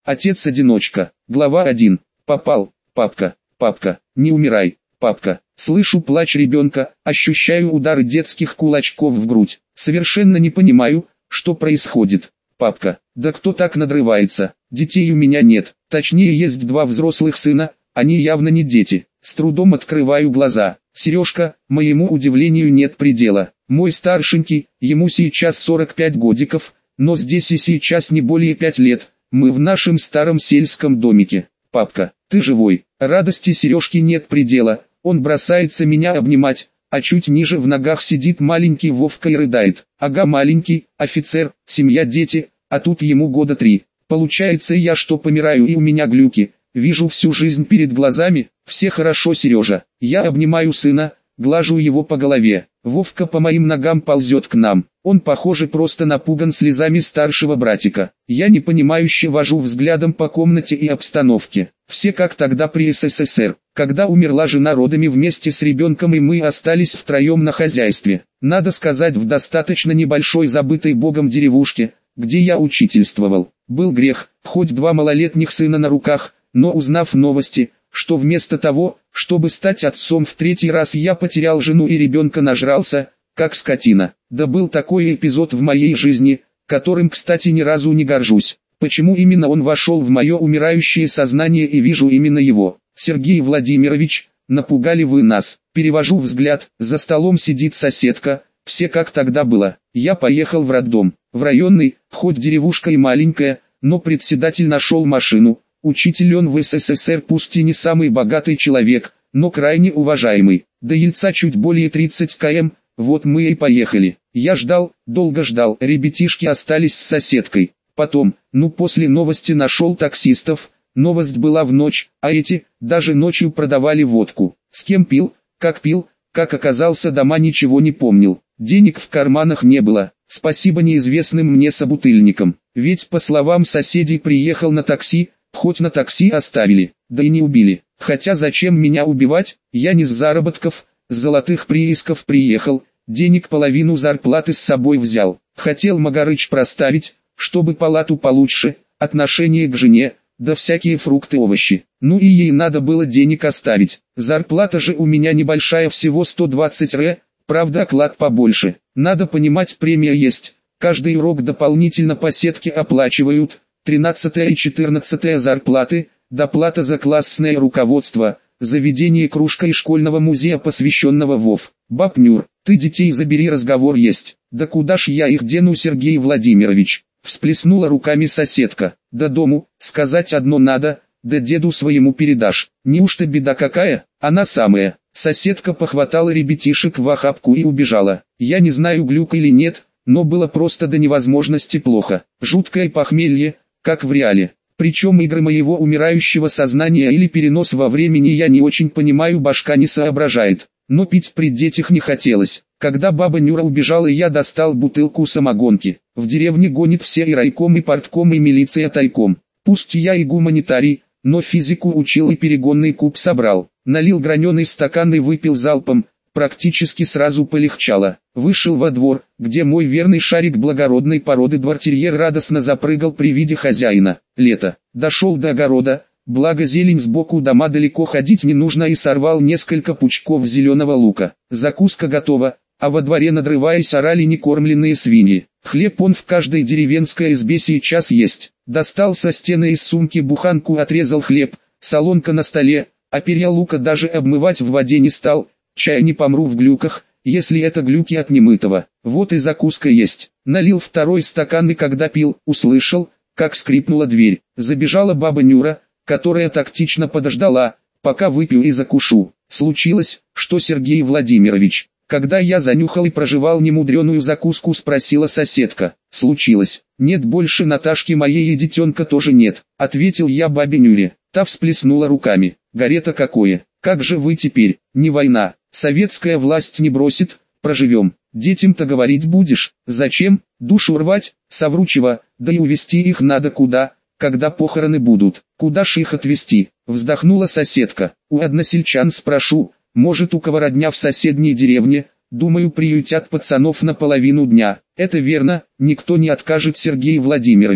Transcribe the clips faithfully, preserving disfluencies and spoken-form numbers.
Отец-одиночка. Глава один. Попал. Папка, папка, не умирай, папка. Слышу плач ребенка, ощущаю удары детских кулачков в грудь. Совершенно не понимаю, что происходит. Папка, да кто так надрывается? Детей у меня нет, точнее есть два взрослых сына, они явно не дети. С трудом открываю глаза. Сережка, моему удивлению нет предела. Мой старшенький, ему сейчас сорок пять годиков, но здесь и сейчас не более пять лет. Мы в нашем старом сельском домике. Папка, ты живой? Радости Сережки нет предела. Он бросается меня обнимать, а чуть ниже в ногах сидит маленький Вовка и рыдает. Ага, маленький, офицер, семья, дети, а тут ему года три. Получается, я что, помираю и у меня глюки? Вижу всю жизнь перед глазами. Все хорошо, Сережа. Я обнимаю сына, глажу его по голове. Вовка по моим ногам ползет к нам. Он, похоже, просто напуган слезами старшего братика. Я непонимающе вожу взглядом по комнате и обстановке. Все как тогда при СССР, когда умерла жена родами вместе с ребенком и мы остались втроем на хозяйстве. Надо сказать, в достаточно небольшой забытой богом деревушке, где я учительствовал. Был грех, хоть два малолетних сына на руках, но узнав новости, что вместо того, чтобы стать отцом в третий раз, я потерял жену и ребенка, нажрался, как скотина. Да был такой эпизод в моей жизни, которым, кстати, ни разу не горжусь. Почему именно он вошел в мое умирающее сознание и вижу именно его? Сергей Владимирович, напугали вы нас. Перевожу взгляд, за столом сидит соседка, все как тогда было. Я поехал в роддом, в районный, хоть деревушка и маленькая, но председатель нашел машину. Учитель он в СССР, пусть и не самый богатый человек, но крайне уважаемый. До Ельца чуть более тридцать километров, вот мы и поехали. Я ждал, долго ждал, ребятишки остались с соседкой. Потом, ну после новости нашел таксистов, новость была в ночь, а эти, даже ночью продавали водку. С кем пил, как пил, как оказался дома, ничего не помнил. Денег в карманах не было, спасибо неизвестным мне собутыльникам. Ведь по словам соседей приехал на такси, хоть на такси оставили, да и не убили. Хотя зачем меня убивать, я не с заработков, с золотых приисков приехал, денег половину зарплаты с собой взял. Хотел Магарыч проставить, чтобы палату получше, отношение к жене, да всякие фрукты, овощи. Ну и ей надо было денег оставить. Зарплата же у меня небольшая, всего сто двадцать ре, правда оклад побольше. Надо понимать, премия есть, каждый урок дополнительно по сетке оплачивают. тринадцатая и четырнадцатая зарплаты, доплата за классное руководство, заведение кружка и школьного музея, посвященного ВОВ. Баб Нюр, ты детей забери, разговор есть. Да куда ж я их дену, Сергей Владимирович? Всплеснула руками соседка. Да дому, сказать одно надо, да деду своему передашь. Неужто беда какая? Она самая. Соседка похватала ребятишек в охапку и убежала. Я не знаю, глюк или нет, но было просто до невозможности плохо. Жуткое похмелье, как в реале. Причем игры моего умирающего сознания или перенос во времени я не очень понимаю, башка не соображает. Но пить при детях не хотелось. Когда баба Нюра убежала, я достал бутылку самогонки. В деревне гонит все, и райком, и партком, и милиция тайком. Пусть я и гуманитарий, но физику учил и перегонный куб собрал. Налил граненый стакан и выпил залпом. Практически сразу полегчало. Вышел во двор, где мой верный шарик благородной породы двартерьер радостно запрыгал при виде хозяина. Лето. Дошел до огорода, благо зелень сбоку дома, далеко ходить не нужно, и сорвал несколько пучков зеленого лука. Закуска готова, а во дворе, надрываясь, орали некормленные свиньи. Хлеб он в каждой деревенской избе сейчас есть. Достал со стены из сумки буханку, отрезал хлеб, солонка на столе, а перья лука даже обмывать в воде не стал. Чай не помру в глюках, если это глюки от немытого. Вот и закуска есть. Налил второй стакан и когда пил, услышал, как скрипнула дверь. Забежала баба Нюра, которая тактично подождала, пока выпью и закушу. Случилось, что, Сергей Владимирович? Когда я занюхал и прожевал немудреную закуску, спросила соседка. Случилось. Нет больше Наташки моей, и детенка тоже нет, ответил я бабе Нюре. Та всплеснула руками. Горе-то какое. Как же вы теперь? Не война. Советская власть не бросит, проживем. Детям-то говорить будешь? Зачем? Душу рвать? Совручева, да и увезти их надо куда, когда похороны будут. Куда ж их отвезти? Вздохнула соседка. У односельчан спрошу, может, у кого родня в соседней деревне, думаю, приютят пацанов на половину дня. Это верно, никто не откажет, Сергей Владимирович.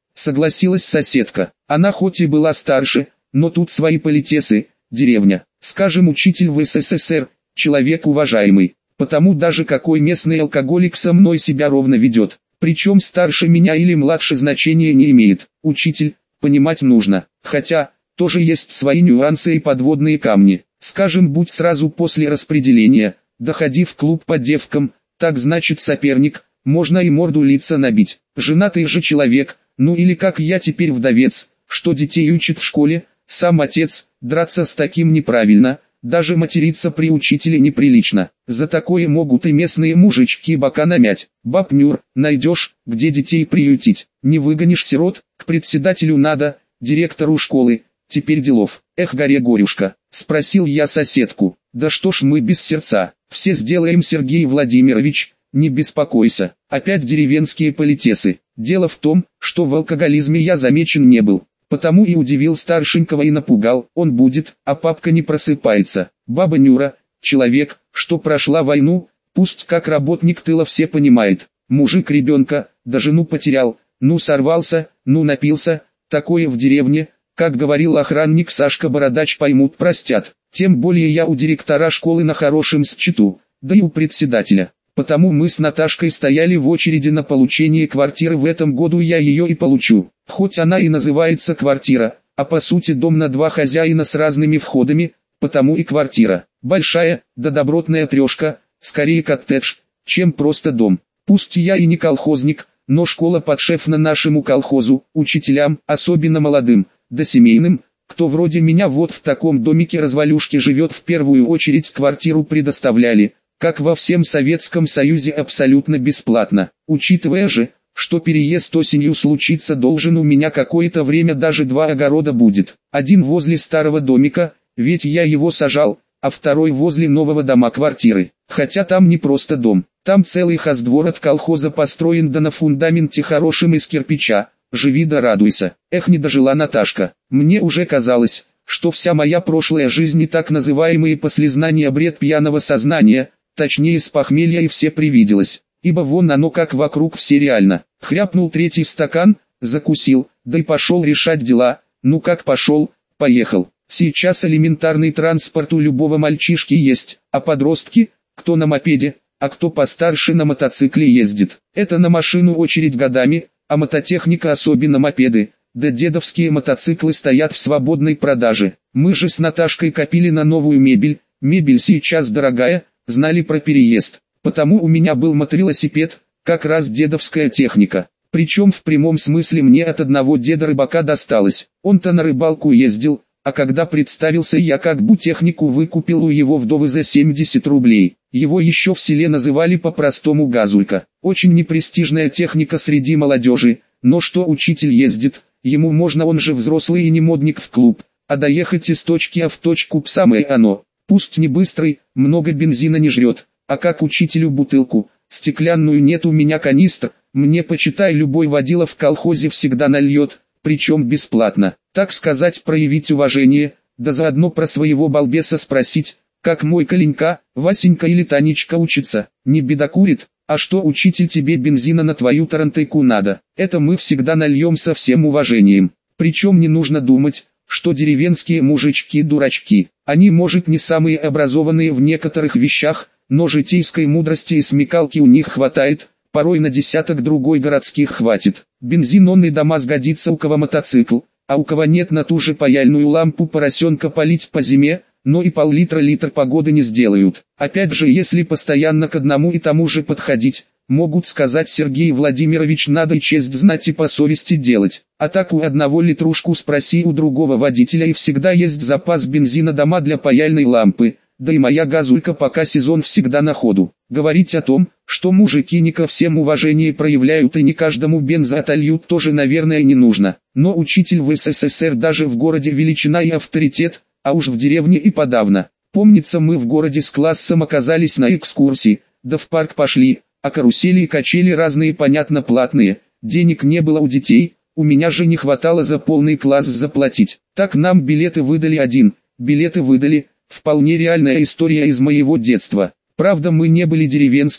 согласилась соседка. Она хоть и была старше, но тут свои политесы, деревня. Скажем, учитель в СССР, человек уважаемый. Потому даже какой местный алкоголик со мной себя ровно ведет. Причем старше меня или младше значения не имеет. Учитель, понимать нужно. Хотя, тоже есть свои нюансы и подводные камни. Скажем, будь сразу после распределения, доходи в клуб по девкам, так значит соперник, можно и морду лица набить. Женатый же человек, ну или как я теперь вдовец, что детей учит в школе, сам отец, драться с таким неправильно, даже материться при учителе неприлично. За такое могут и местные мужички бока намять. Баб Нюр, найдешь, где детей приютить. Не выгонишь сирот, к председателю надо, директору школы. Теперь делов. Эх, горе горюшка, спросил я соседку. Да что ж мы без сердца, все сделаем, Сергей Владимирович, не беспокойся. Опять деревенские политесы. Дело в том, что в алкоголизме я замечен не был. Потому и удивил старшенького и напугал, он будет, а папка не просыпается. Баба Нюра, человек, что прошла войну, пусть как работник тыла все понимает. Мужик ребенка, да жену потерял, ну сорвался, ну напился, такое в деревне, как говорил охранник Сашка Бородач, поймут, простят. Тем более я у директора школы на хорошем счету, да и у председателя. Потому мы с Наташкой стояли в очереди на получение квартиры, в этом году я ее и получу. Хоть она и называется квартира, а по сути дом на два хозяина с разными входами, потому и квартира. Большая, да добротная трешка, скорее коттедж, чем просто дом. Пусть я и не колхозник, но школа подшефна нашему колхозу, учителям, особенно молодым, да семейным, кто вроде меня вот в таком домике-развалюшке живет, в первую очередь квартиру предоставляли, как во всем Советском Союзе, абсолютно бесплатно. Учитывая же, что переезд осенью случиться должен, у меня какое-то время даже два огорода будет. Один возле старого домика, ведь я его сажал, а второй возле нового дома квартиры. Хотя там не просто дом, там целый хоздвор от колхоза построен, да на фундаменте хорошим из кирпича. Живи да радуйся. Эх, не дожила Наташка. Мне уже казалось, что вся моя прошлая жизнь и так называемые послезнания бред пьяного сознания, точнее с похмелья, и все привиделось. Ибо вон оно как вокруг все реально. Хряпнул третий стакан, закусил, да и пошел решать дела. Ну как пошел, поехал. Сейчас элементарный транспорт у любого мальчишки есть, а подростки, кто на мопеде, а кто постарше на мотоцикле ездит. Это на машину очередь годами, а мототехника, особенно мопеды, да дедовские мотоциклы, стоят в свободной продаже. Мы же с Наташкой копили на новую мебель, мебель сейчас дорогая, знали про переезд. Потому у меня был мотовелосипед, как раз дедовская техника. Причем в прямом смысле мне от одного деда-рыбака досталось. Он-то на рыбалку ездил, а когда представился, я как бы технику выкупил у его вдовы за семьдесят рублей. Его еще в селе называли по-простому газулька. Очень непрестижная техника среди молодежи, но что учитель ездит, ему можно, он же взрослый и не модник в клуб, а доехать из точки А в точку Б самое оно. Пусть не быстрый, много бензина не жрет, а как учителю бутылку, стеклянную, нет у меня канистр, мне почитай любой водила в колхозе всегда нальет, причем бесплатно. Так сказать, проявить уважение, да заодно про своего балбеса спросить, как мой Коленька, Васенька или Танечка учится, не беда курит, а что, учитель, тебе бензина на твою тарантайку надо, это мы всегда нальем со всем уважением. Причем не нужно думать, что деревенские мужички дурачки, они может не самые образованные в некоторых вещах, но житейской мудрости и смекалки у них хватает, порой на десяток другой городских хватит. Бензин он и дома сгодится, у кого мотоцикл, а у кого нет, на ту же паяльную лампу поросенка полить по зиме, но и пол-литра литр погоды не сделают. Опять же, если постоянно к одному и тому же подходить, могут сказать: Сергей Владимирович, надо и честь знать и по совести делать. А так у одного литрушку спроси у другого водителя, и всегда есть запас бензина дома для паяльной лампы. Да и моя газулька пока сезон всегда на ходу. Говорить о том, что мужики не ко всем уважение проявляют и не каждому бенза отольют, тоже, наверное, не нужно. Но учитель в СССР даже в городе величина и авторитет, а уж в деревне и подавно. Помнится, мы в городе с классом оказались на экскурсии, да в парк пошли, а карусели и качели разные, понятно, платные. Денег не было у детей, у меня же не хватало за полный класс заплатить. Так нам билеты выдали один, билеты выдали. Вполне реальная история из моего детства. Правда, мы не были деревенские,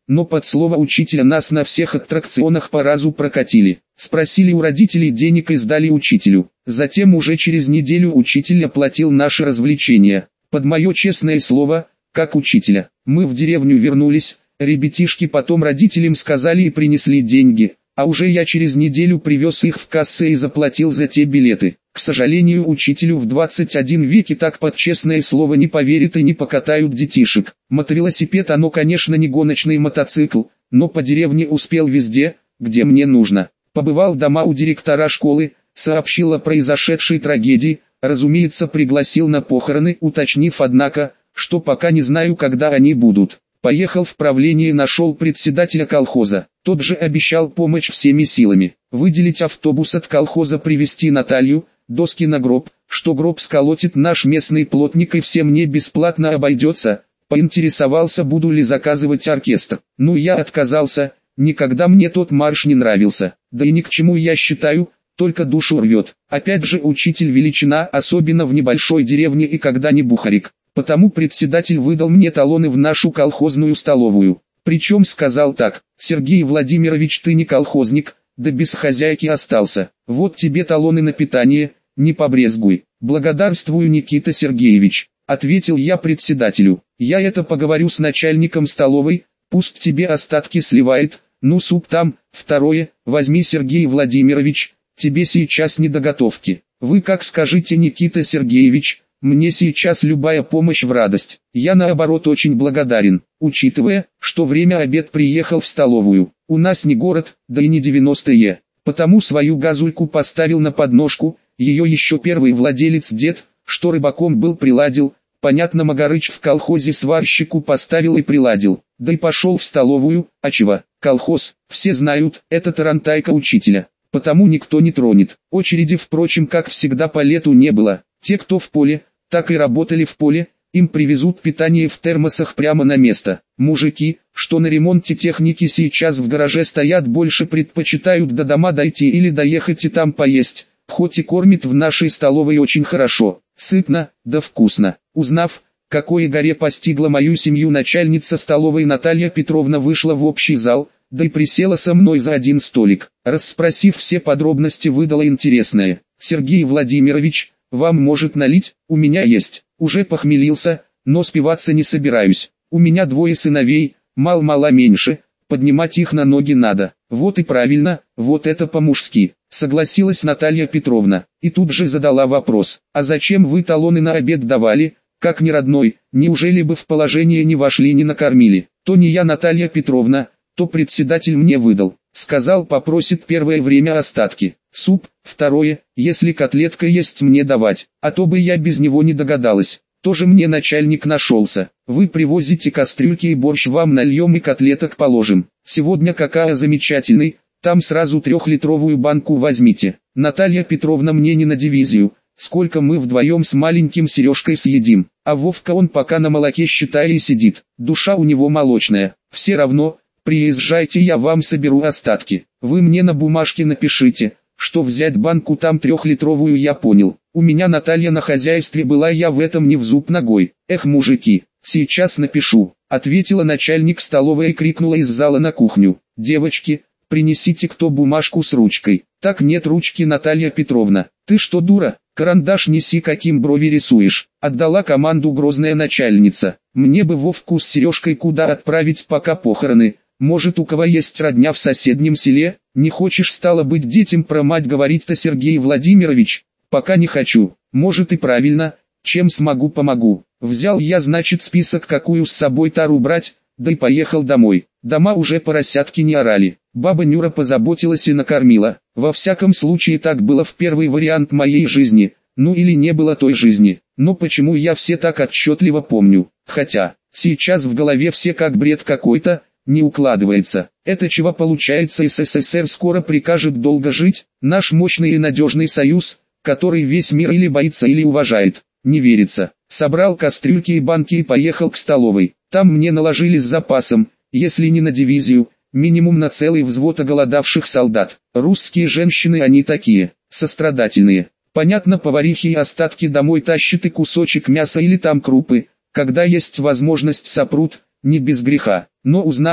но под слово учителя нас на всех аттракционах по разу прокатили. Спросили у родителей денег и сдали учителю. Затем уже через неделю учитель оплатил наши развлечения. Под мое честное слово, как учителя. Мы в деревню вернулись, ребятишки потом родителям сказали и принесли деньги, а уже я через неделю привез их в кассе и заплатил за те билеты. К сожалению, учителю в двадцать один веке так под честное слово не поверят и не покатают детишек. Мотовелосипед оно, конечно, не гоночный мотоцикл, но по деревне успел везде, где мне нужно. Побывал дома у директора школы, сообщил о произошедшей трагедии, разумеется, пригласил на похороны, уточнив однако, что пока не знаю, когда они будут. Поехал в правление, нашел председателя колхоза. Тот же обещал помощь всеми силами. Выделить автобус от колхоза, привезти Наталью, доски на гроб, что гроб сколотит наш местный плотник и все мне бесплатно обойдется. Поинтересовался, буду ли заказывать оркестр. Ну, я отказался, никогда мне тот марш не нравился. Да и ни к чему, я считаю, только душу рвет. Опять же, учитель величина, особенно в небольшой деревне и когда не бухарик. Потому председатель выдал мне талоны в нашу колхозную столовую. Причем сказал так: Сергей Владимирович, ты не колхозник, да без хозяйки остался. Вот тебе талоны на питание, не побрезгуй. Благодарствую, Никита Сергеевич, ответил я председателю. Я это поговорю с начальником столовой, пусть тебе остатки сливает. Ну, суп там. Второе, возьми, Сергей Владимирович, тебе сейчас не до готовки. Вы как скажите, Никита Сергеевич. Мне сейчас любая помощь в радость. Я наоборот очень благодарен, учитывая, что время обед приехал в столовую. У нас не город, да и не девяностые. Потому свою газульку поставил на подножку, ее еще первый владелец дед, что рыбаком был, приладил. Понятно, Магарыч в колхозе сварщику поставил и приладил. Да и пошел в столовую, а чего? Колхоз, все знают, это тарантайка учителя. Потому никто не тронет. Очереди, впрочем, как всегда, по лету не было. Те, кто в поле, так и работали в поле, им привезут питание в термосах прямо на место. Мужики, что на ремонте техники сейчас в гараже стоят, больше предпочитают до дома дойти или доехать и там поесть, хоть и кормит в нашей столовой очень хорошо, сытно, да вкусно. Узнав, какое горе постигла мою семью, начальница столовой Наталья Петровна вышла в общий зал, да и присела со мной за один столик. Расспросив все подробности, выдала интересное: Сергей Владимирович, вам может налить? У меня есть. Уже похмелился, но спиваться не собираюсь. У меня двое сыновей, мал-мала меньше, поднимать их на ноги надо. Вот и правильно, вот это по-мужски, согласилась Наталья Петровна. И тут же задала вопрос: а зачем вы талоны на обед давали, как не родной, неужели бы в положение не вошли, не накормили? То не я, Наталья Петровна, то председатель мне выдал. Сказал, попросит первое время остатки. Суп, второе, если котлетка есть, мне давать, а то бы я без него не догадалась. Тоже мне начальник нашелся. Вы привозите кастрюльки и борщ, вам нальем и котлеток положим. Сегодня какая замечательный, там сразу трехлитровую банку возьмите. Наталья Петровна, мне не на дивизию, сколько мы вдвоем с маленьким Сережкой съедим. А Вовка он пока на молоке, считай, и сидит. Душа у него молочная. Все равно, приезжайте, я вам соберу остатки. Вы мне на бумажке напишите, что взять банку там трехлитровую, я понял. У меня Наталья на хозяйстве была, я в этом не в зуб ногой. Эх, мужики, сейчас напишу, ответила начальник столовой и крикнула из зала на кухню: девочки, принесите кто бумажку с ручкой. Так нет ручки, Наталья Петровна. Ты что, дура? Карандаш неси, каким брови рисуешь. Отдала команду грозная начальница. Мне бы Вовку с Сережкой куда отправить, пока похороны. Может, у кого есть родня в соседнем селе? Не хочешь, стало быть, детям про мать говорить-то, Сергей Владимирович? Пока не хочу. Может и правильно, чем смогу, помогу. Взял я, значит, список, какую с собой тару брать, да и поехал домой. Дома уже поросятки не орали. Баба Нюра позаботилась и накормила. Во всяком случае, так было в первый вариант моей жизни. Ну или не было той жизни. Но почему я все так отчетливо помню? Хотя, сейчас в голове все как бред какой-то, не укладывается. Это чего получается, СССР скоро прикажет долго жить? Наш мощный и надежный союз, который весь мир или боится, или уважает. Не верится. Собрал кастрюльки и банки и поехал к столовой. Там мне наложили с запасом, если не на дивизию, минимум на целый взвод оголодавших солдат. Русские женщины, они такие, сострадательные. Понятно, поварихи и остатки домой тащат, и кусочек мяса или там крупы, когда есть возможность, сопрут, не без греха. Но узнав,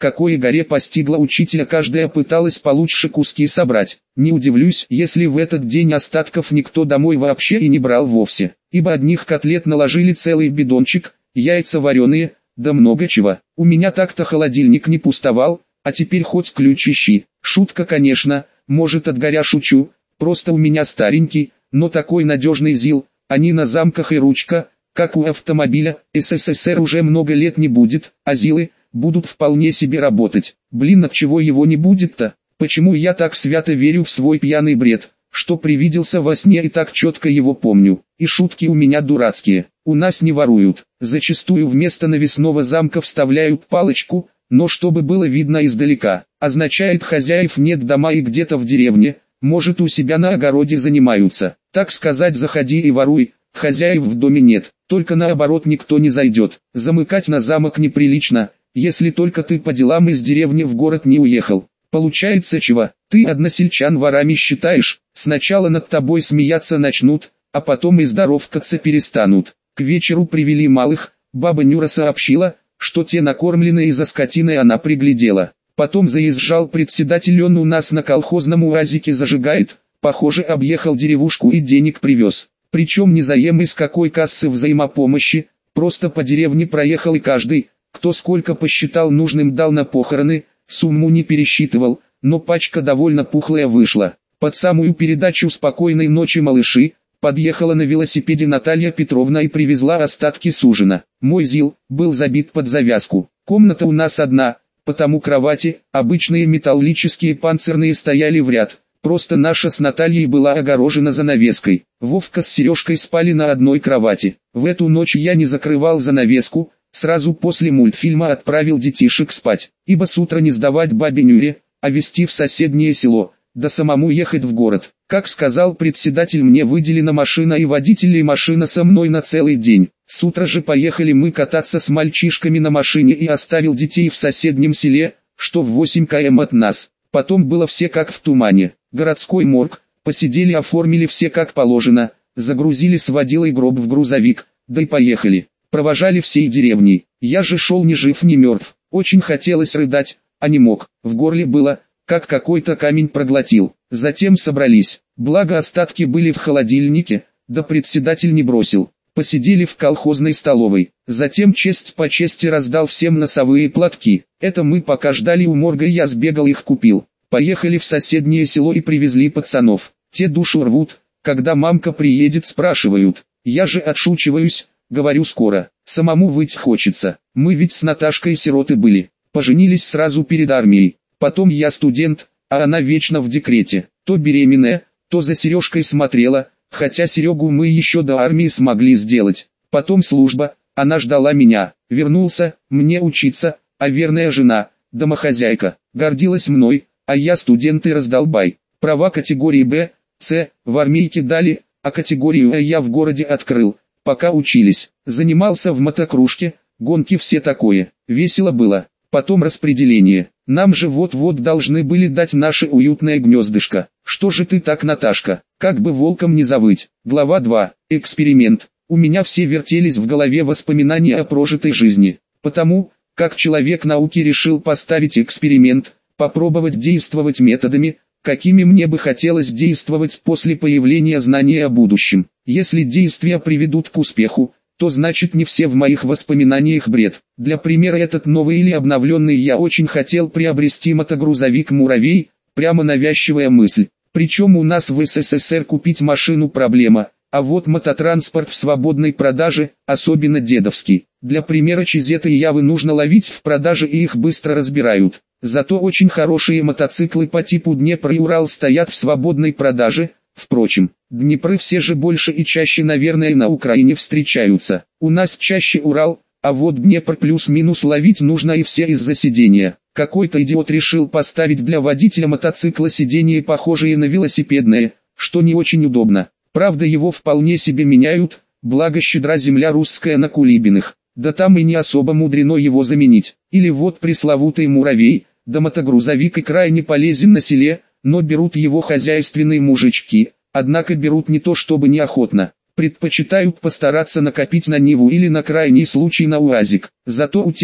какое горе постигло учителя, каждая пыталась получше куски собрать. Не удивлюсь, если в этот день остатков никто домой вообще и не брал вовсе, ибо одних котлет наложили целый бидончик, яйца вареные, да много чего. У меня так-то холодильник не пустовал, а теперь хоть ключ ищи. Шутка, конечно, может, от горя шучу, просто у меня старенький, но такой надежный ЗИЛ, они на замках и ручка, как у автомобиля. СССР уже много лет не будет, а ЗИЛы будут вполне себе работать. Блин, от чего его не будет-то? Почему я так свято верю в свой пьяный бред, что привиделся во сне и так четко его помню? И шутки у меня дурацкие. У нас не воруют. Зачастую вместо навесного замка вставляют палочку, но чтобы было видно издалека. Означает, хозяев нет дома и где-то в деревне, может, у себя на огороде занимаются. Так сказать, заходи и воруй, хозяев в доме нет, только наоборот никто не зайдет. Замыкать на замок неприлично, если только ты по делам из деревни в город не уехал. Получается чего? Ты односельчан ворами считаешь, сначала над тобой смеяться начнут, а потом и здоровкаться перестанут. К вечеру привели малых, баба Нюра сообщила, что те накормленные за скотиной она приглядела. Потом заезжал председатель, он у нас на колхозном уазике зажигает, похоже, объехал деревушку и денег привез. Причем не заем из какой кассы взаимопомощи, просто по деревне проехал и каждый, кто сколько посчитал нужным, дал на похороны, сумму не пересчитывал, но пачка довольно пухлая вышла. Под самую передачу «Спокойной ночи, малыши» подъехала на велосипеде Наталья Петровна и привезла остатки с ужина. Мой ЗИЛ был забит под завязку. Комната у нас одна, потому кровати, обычные металлические панцирные, стояли в ряд. Просто наша с Натальей была огорожена занавеской. Вовка с Сережкой спали на одной кровати. В эту ночь я не закрывал занавеску, сразу после мультфильма отправил детишек спать, ибо с утра не сдавать бабе Нюре, а везти в соседнее село, да самому ехать в город. Как сказал председатель, мне выделена машина и водитель и машина со мной на целый день. С утра же поехали мы кататься с мальчишками на машине и оставил детей в соседнем селе, что в восемь километров от нас. Потом было все как в тумане. Городской морг, посидели, оформили все как положено, загрузили с водилой гроб в грузовик, да и поехали. Провожали всей деревней. Я же шел ни жив ни мертв. Очень хотелось рыдать, а не мог. В горле было, как какой-то камень проглотил. Затем собрались. Благо остатки были в холодильнике, да председатель не бросил. Посидели в колхозной столовой. Затем честь по чести раздал всем носовые платки. Это мы пока ждали у морга, я сбегал их купил. Поехали в соседнее село и привезли пацанов. Те душу рвут, когда мамка приедет, спрашивают. Я же отшучиваюсь, говорю, скоро. Самому выть хочется. Мы ведь с Наташкой сироты были. Поженились сразу перед армией. Потом я студент, а она вечно в декрете. То беременная, то за Сережкой смотрела, хотя Серегу мы еще до армии смогли сделать. Потом служба, она ждала меня. Вернулся, мне учиться, а верная жена, домохозяйка, гордилась мной, а я студент и раздолбай. Права категории Б, С, в армейке дали, а категорию Э я в городе открыл. Пока учились, занимался в мотокружке, гонки все такое, весело было. Потом распределение. Нам же вот-вот должны были дать наше уютное гнездышко. Что же ты так, Наташка, как бы волком не завыть. Глава два. Эксперимент. У меня все вертелись в голове воспоминания о прожитой жизни. Потому, как человек науки, решил поставить эксперимент, попробовать действовать методами, какими мне бы хотелось действовать после появления знания о будущем. Если действия приведут к успеху, то значит не все в моих воспоминаниях бред. Для примера, этот новый или обновленный я очень хотел приобрести мотогрузовик «Муравей», прямо навязчивая мысль. Причем у нас в СССР купить машину проблема, а вот мототранспорт в свободной продаже, особенно дедовский. Для примера, чизеты и явы нужно ловить в продаже, и их быстро разбирают. Зато очень хорошие мотоциклы по типу Днепр и Урал стоят в свободной продаже. Впрочем, Днепры все же больше и чаще, наверное, на Украине встречаются. У нас чаще Урал, а вот Днепр плюс-минус ловить нужно и все из-за сидения. Какой-то идиот решил поставить для водителя мотоцикла сиденье, похожее на велосипедное, что не очень удобно. Правда, его вполне себе меняют, благо щедра земля русская на Кулибиных. Да там и не особо мудрено его заменить. Или вот пресловутый «Муравей», да мотогрузовик и крайне полезен на селе, но берут его хозяйственные мужички, однако берут не то чтобы неохотно, предпочитают постараться накопить на Ниву или на крайний случай на УАЗик. Зато у тех,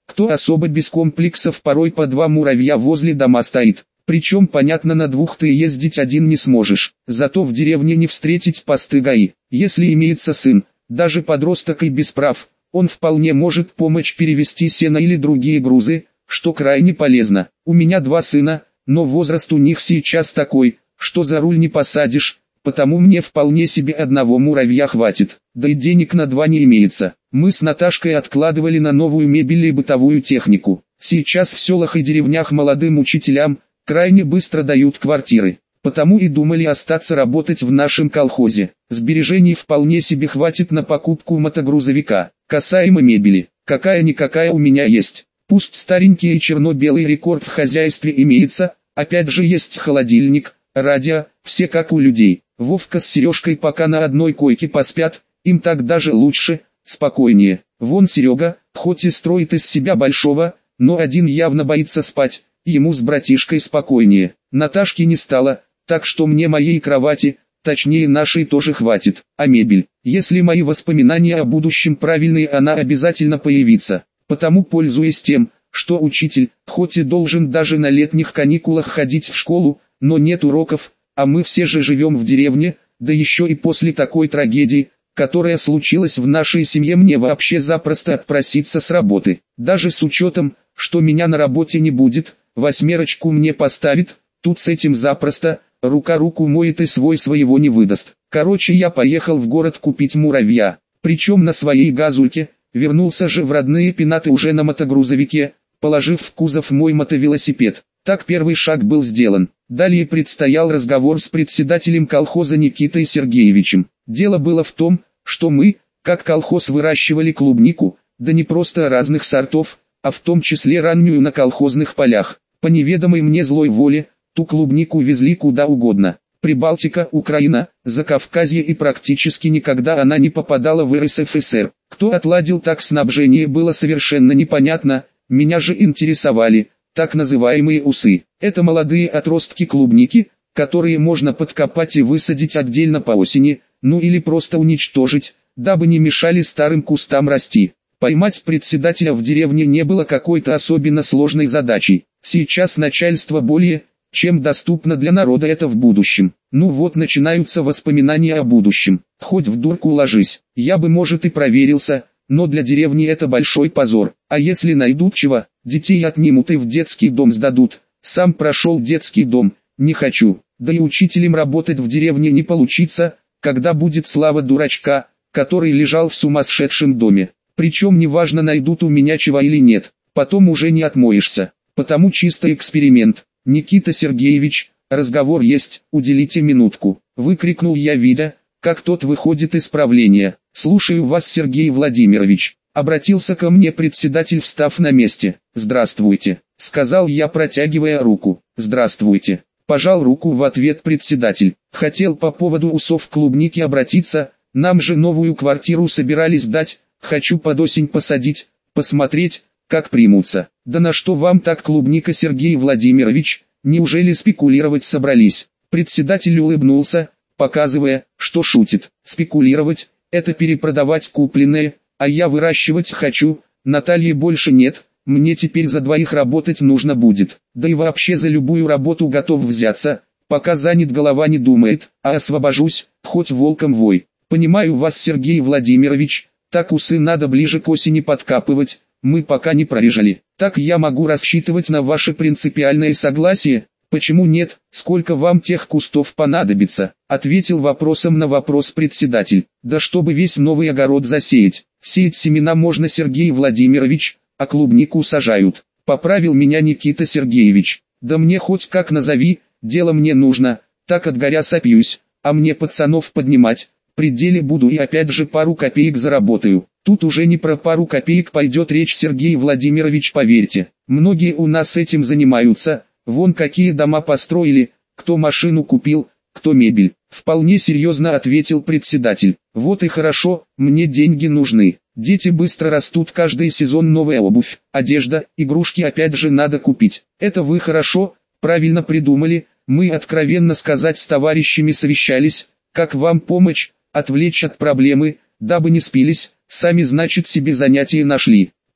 Кто особо без комплексов, порой по два муравья возле дома стоит. Причем, понятно, на двух ты ездить один не сможешь. Зато в деревне не встретить посты ГАИ. Если имеется сын, даже подросток и без прав, он вполне может помочь перевезти сено или другие грузы, что крайне полезно. У меня два сына, но возраст у них сейчас такой, что за руль не посадишь, потому мне вполне себе одного муравья хватит, да и денег на два не имеется. Мы с Наташкой откладывали на новую мебель и бытовую технику. Сейчас в селах и деревнях молодым учителям крайне быстро дают квартиры, потому и думали остаться работать в нашем колхозе. Сбережений вполне себе хватит на покупку мотогрузовика. Касаемо мебели, какая-никакая у меня есть. Пусть старенький и черно-белый рекорд в хозяйстве имеется, опять же есть холодильник, радио, все как у людей. Вовка с Сережкой пока на одной койке поспят, им так даже лучше, спокойнее. Вон Серега, хоть и строит из себя большого, но один явно боится спать, ему с братишкой спокойнее. Наташки не стало, так что мне моей кровати, точнее нашей тоже хватит. А мебель, если мои воспоминания о будущем правильные, она обязательно появится. Потому, пользуясь тем, что учитель, хоть и должен даже на летних каникулах ходить в школу, но нет уроков, а мы все же живем в деревне, да еще и после такой трагедии, которая случилась в нашей семье, мне вообще запросто отпроситься с работы. Даже с учетом, что меня на работе не будет, восьмерочку мне поставит, тут с этим запросто, рука руку моет и свой своего не выдаст. Короче, я поехал в город купить муравья, причем на своей газульке. Вернулся же в родные Пенаты уже на мотогрузовике, положив в кузов мой мотовелосипед. Так первый шаг был сделан. Далее предстоял разговор с председателем колхоза Никитой Сергеевичем. Дело было в том, что мы, как колхоз, выращивали клубнику, да не просто разных сортов, а в том числе раннюю на колхозных полях. По неведомой мне злой воле, ту клубнику везли куда угодно. Прибалтика, Украина, Закавказье, и практически никогда она не попадала в эр эс эф эс эр. Кто отладил так снабжение, было совершенно непонятно, меня же интересовали так называемые усы. Это молодые отростки клубники, которые можно подкопать и высадить отдельно по осени, ну или просто уничтожить, дабы не мешали старым кустам расти. Поймать председателя в деревне не было какой-то особенно сложной задачей. Сейчас начальство более чем доступно для народа это в будущем. Ну вот начинаются воспоминания о будущем. Хоть в дурку ложись. Я бы, может, и проверился, но для деревни это большой позор. А если найдут чего, детей отнимут и в детский дом сдадут. Сам прошел детский дом, не хочу. Да и учителем работать в деревне не получится, когда будет слава дурачка, который лежал в сумасшедшем доме. Причем неважно, найдут у меня чего или нет, потом уже не отмоешься. Потому чисто эксперимент. «Никита Сергеевич, разговор есть, уделите минутку», — выкрикнул я, видя, как тот выходит из правления. «Слушаю вас, Сергей Владимирович», — обратился ко мне председатель, встав на месте. «Здравствуйте», — сказал я, протягивая руку. «Здравствуйте», — пожал руку в ответ председатель. «Хотел по поводу усов клубники обратиться, нам же новую квартиру собирались дать, хочу под осень посадить, посмотреть, как примутся». «Да на что вам так клубника, Сергей Владимирович, неужели спекулировать собрались?» Председатель улыбнулся, показывая, что шутит. «Спекулировать – это перепродавать купленное, а я выращивать хочу, Натальи больше нет, мне теперь за двоих работать нужно будет, да и вообще за любую работу готов взяться, пока занят голова не думает, а освобожусь, хоть волком вой. Понимаю вас, Сергей Владимирович, так усы надо ближе к осени подкапывать, мы пока не прорежали. Так я могу рассчитывать на ваше принципиальное согласие?» «Почему нет, сколько вам тех кустов понадобится?» — ответил вопросом на вопрос председатель. «Да чтобы весь новый огород засеять. Сеять семена можно, Сергей Владимирович, а клубнику сажают», — поправил меня Никита Сергеевич. «Да мне хоть как назови, дело мне нужно, так от горя сопьюсь, а мне пацанов поднимать, при деле буду и опять же пару копеек заработаю». Тут уже не про пару копеек пойдет речь, Сергей Владимирович, поверьте. Многие у нас этим занимаются, вон какие дома построили, кто машину купил, кто мебель. Вполне серьезно ответил председатель. Вот и хорошо, мне деньги нужны. Дети быстро растут, каждый сезон новая обувь, одежда, игрушки опять же надо купить. Это вы хорошо, правильно придумали, мы, откровенно сказать, с товарищами совещались, как вам помочь, отвлечь от проблемы, дабы не спились. Сами, значит, себе занятия нашли.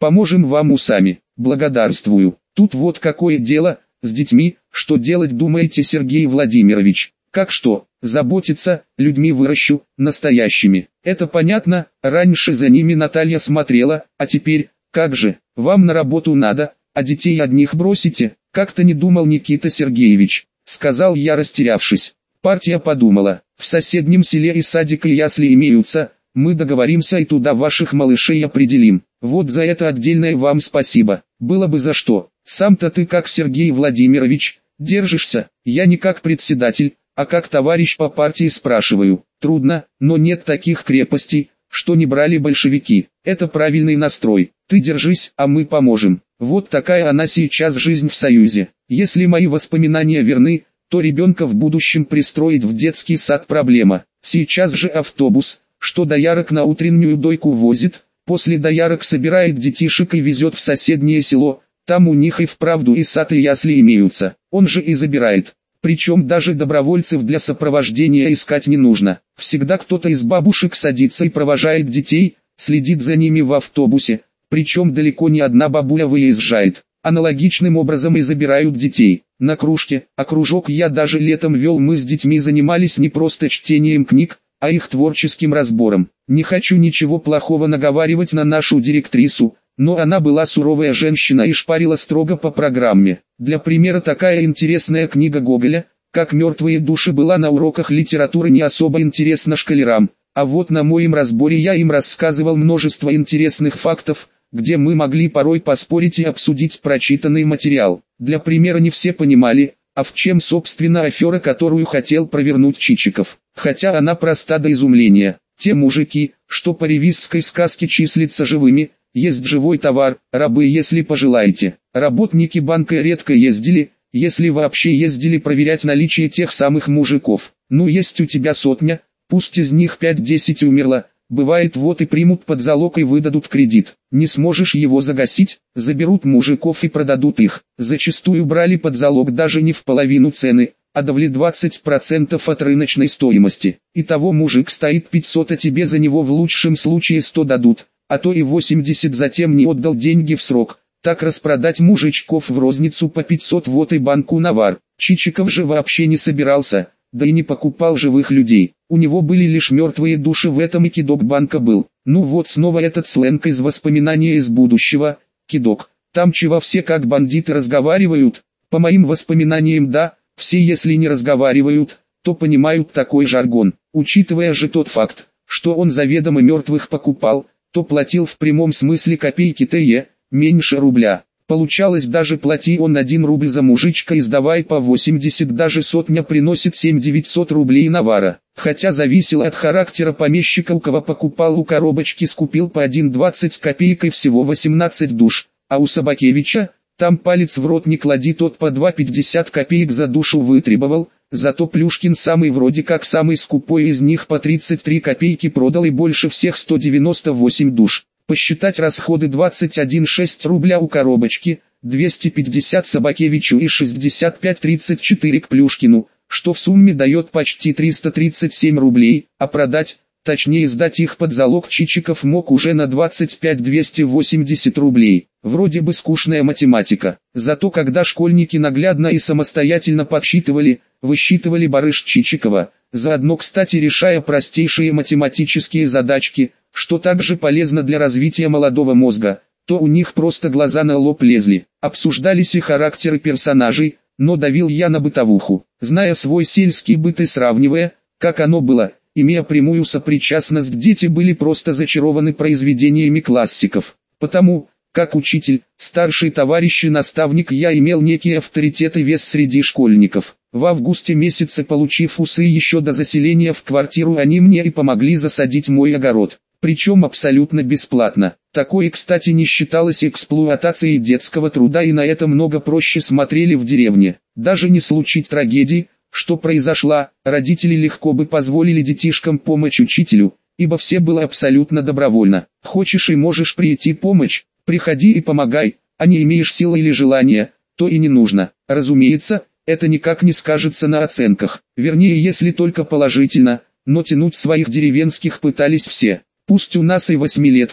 Поможем вам усами. Благодарствую. Тут вот какое дело, с детьми, что делать думаете, Сергей Владимирович? Как что, заботиться, людьми выращу, настоящими. Это понятно, раньше за ними Наталья смотрела, а теперь, как же, вам на работу надо, а детей одних бросите? Как-то не думал Никита Сергеевич, сказал я, растерявшись. Партия подумала, в соседнем селе и садик и ясли имеются, мы договоримся и туда ваших малышей определим. Вот за это отдельное вам спасибо, было бы за что. Сам-то ты как, Сергей Владимирович, держишься? Я не как председатель, а как товарищ по партии спрашиваю. Трудно, но нет таких крепостей, что не брали большевики. Это правильный настрой. Ты держись, а мы поможем. Вот такая она сейчас жизнь в Союзе. Если мои воспоминания верны, то ребенка в будущем пристроить в детский сад проблема. Сейчас же автобус, что доярок на утреннюю дойку возит, после доярок собирает детишек и везет в соседнее село, там у них и вправду и сад и ясли имеются, он же и забирает. Причем даже добровольцев для сопровождения искать не нужно. Всегда кто-то из бабушек садится и провожает детей, следит за ними в автобусе, причем далеко не одна бабуля выезжает. Аналогичным образом и забирают детей. На кружке, а кружок я даже летом вел, мы с детьми занимались не просто чтением книг, а их творческим разбором. Не хочу ничего плохого наговаривать на нашу директрису, но она была суровая женщина и шпарила строго по программе. Для примера, такая интересная книга Гоголя, как «Мертвые души», была на уроках литературы не особо интересна школярам, а вот на моем разборе я им рассказывал множество интересных фактов, где мы могли порой поспорить и обсудить прочитанный материал. Для примера, не все понимали, а в чем собственно афера, которую хотел провернуть Чичиков. Хотя она проста до изумления. Те мужики, что по ревизской сказке числятся живыми, есть живой товар, рабы, если пожелаете. Работники банка редко ездили, если вообще ездили, проверять наличие тех самых мужиков. Ну, есть у тебя сотня, пусть из них пять-десять умерло. Бывает, вот и примут под залог и выдадут кредит. Не сможешь его загасить, заберут мужиков и продадут их. Зачастую брали под залог даже не в половину цены, а давали двадцать процентов от рыночной стоимости. Итого мужик стоит пятьсот, а тебе за него в лучшем случае сто дадут, а то и восемьдесят, затем не отдал деньги в срок. Так распродать мужичков в розницу по пятьсот, вот и банку навар. Чичиков же вообще не собирался, да и не покупал живых людей. У него были лишь мертвые души, в этом и кидок банка был. Ну вот снова этот сленг из воспоминания из будущего, кидок. Там чего все как бандиты разговаривают? По моим воспоминаниям, да, все, если не разговаривают, то понимают такой жаргон. Учитывая же тот факт, что он заведомо мертвых покупал, то платил в прямом смысле копейки те, меньше рубля. Получалось, даже плати он один рубль за мужичка и сдавай по восемьдесят, даже сотня приносит семь девятьсот рублей навара. Хотя зависело от характера помещика, у кого покупал у коробочки, скупил по один двадцать копеек и всего восемнадцать душ, а у Собакевича, там палец в рот не клади, тот по два пятьдесят копеек за душу вытребовал, зато Плюшкин, самый вроде как самый скупой из них, по тридцать три копейки продал и больше всех сто девяносто восемь душ. Посчитать расходы: двадцать один целых шесть десятых рубля у коробочки, двести пятьдесят Собакевичу и шестьдесят пять целых тридцать четыре к Плюшкину, что в сумме дает почти триста тридцать семь рублей, а продать, точнее сдать их под залог, Чичиков мог уже на двадцать пять тысяч двести восемьдесят рублей. Вроде бы скучная математика, зато когда школьники наглядно и самостоятельно подсчитывали, высчитывали барыш Чичикова, заодно, кстати, решая простейшие математические задачки, что также полезно для развития молодого мозга, то у них просто глаза на лоб лезли. Обсуждались и характеры персонажей, но давил я на бытовуху, зная свой сельский быт и сравнивая, как оно было, имея прямую сопричастность, дети были просто зачарованы произведениями классиков. Потому, как учитель, старший товарищ и наставник, я имел некий авторитет и вес среди школьников. В августе месяце, получив усы еще до заселения в квартиру, они мне и помогли засадить мой огород. Причем абсолютно бесплатно. Такое, кстати, не считалось эксплуатацией детского труда, и на это много проще смотрели в деревне. Даже не случить трагедии, что произошла, родители легко бы позволили детишкам помочь учителю, ибо все было абсолютно добровольно. Хочешь и можешь прийти помочь, приходи и помогай, а не имеешь силы или желания, то и не нужно. Разумеется, это никак не скажется на оценках, вернее, если только положительно, но тянуть своих деревенских пытались все. Пусть у нас и восьмилетка,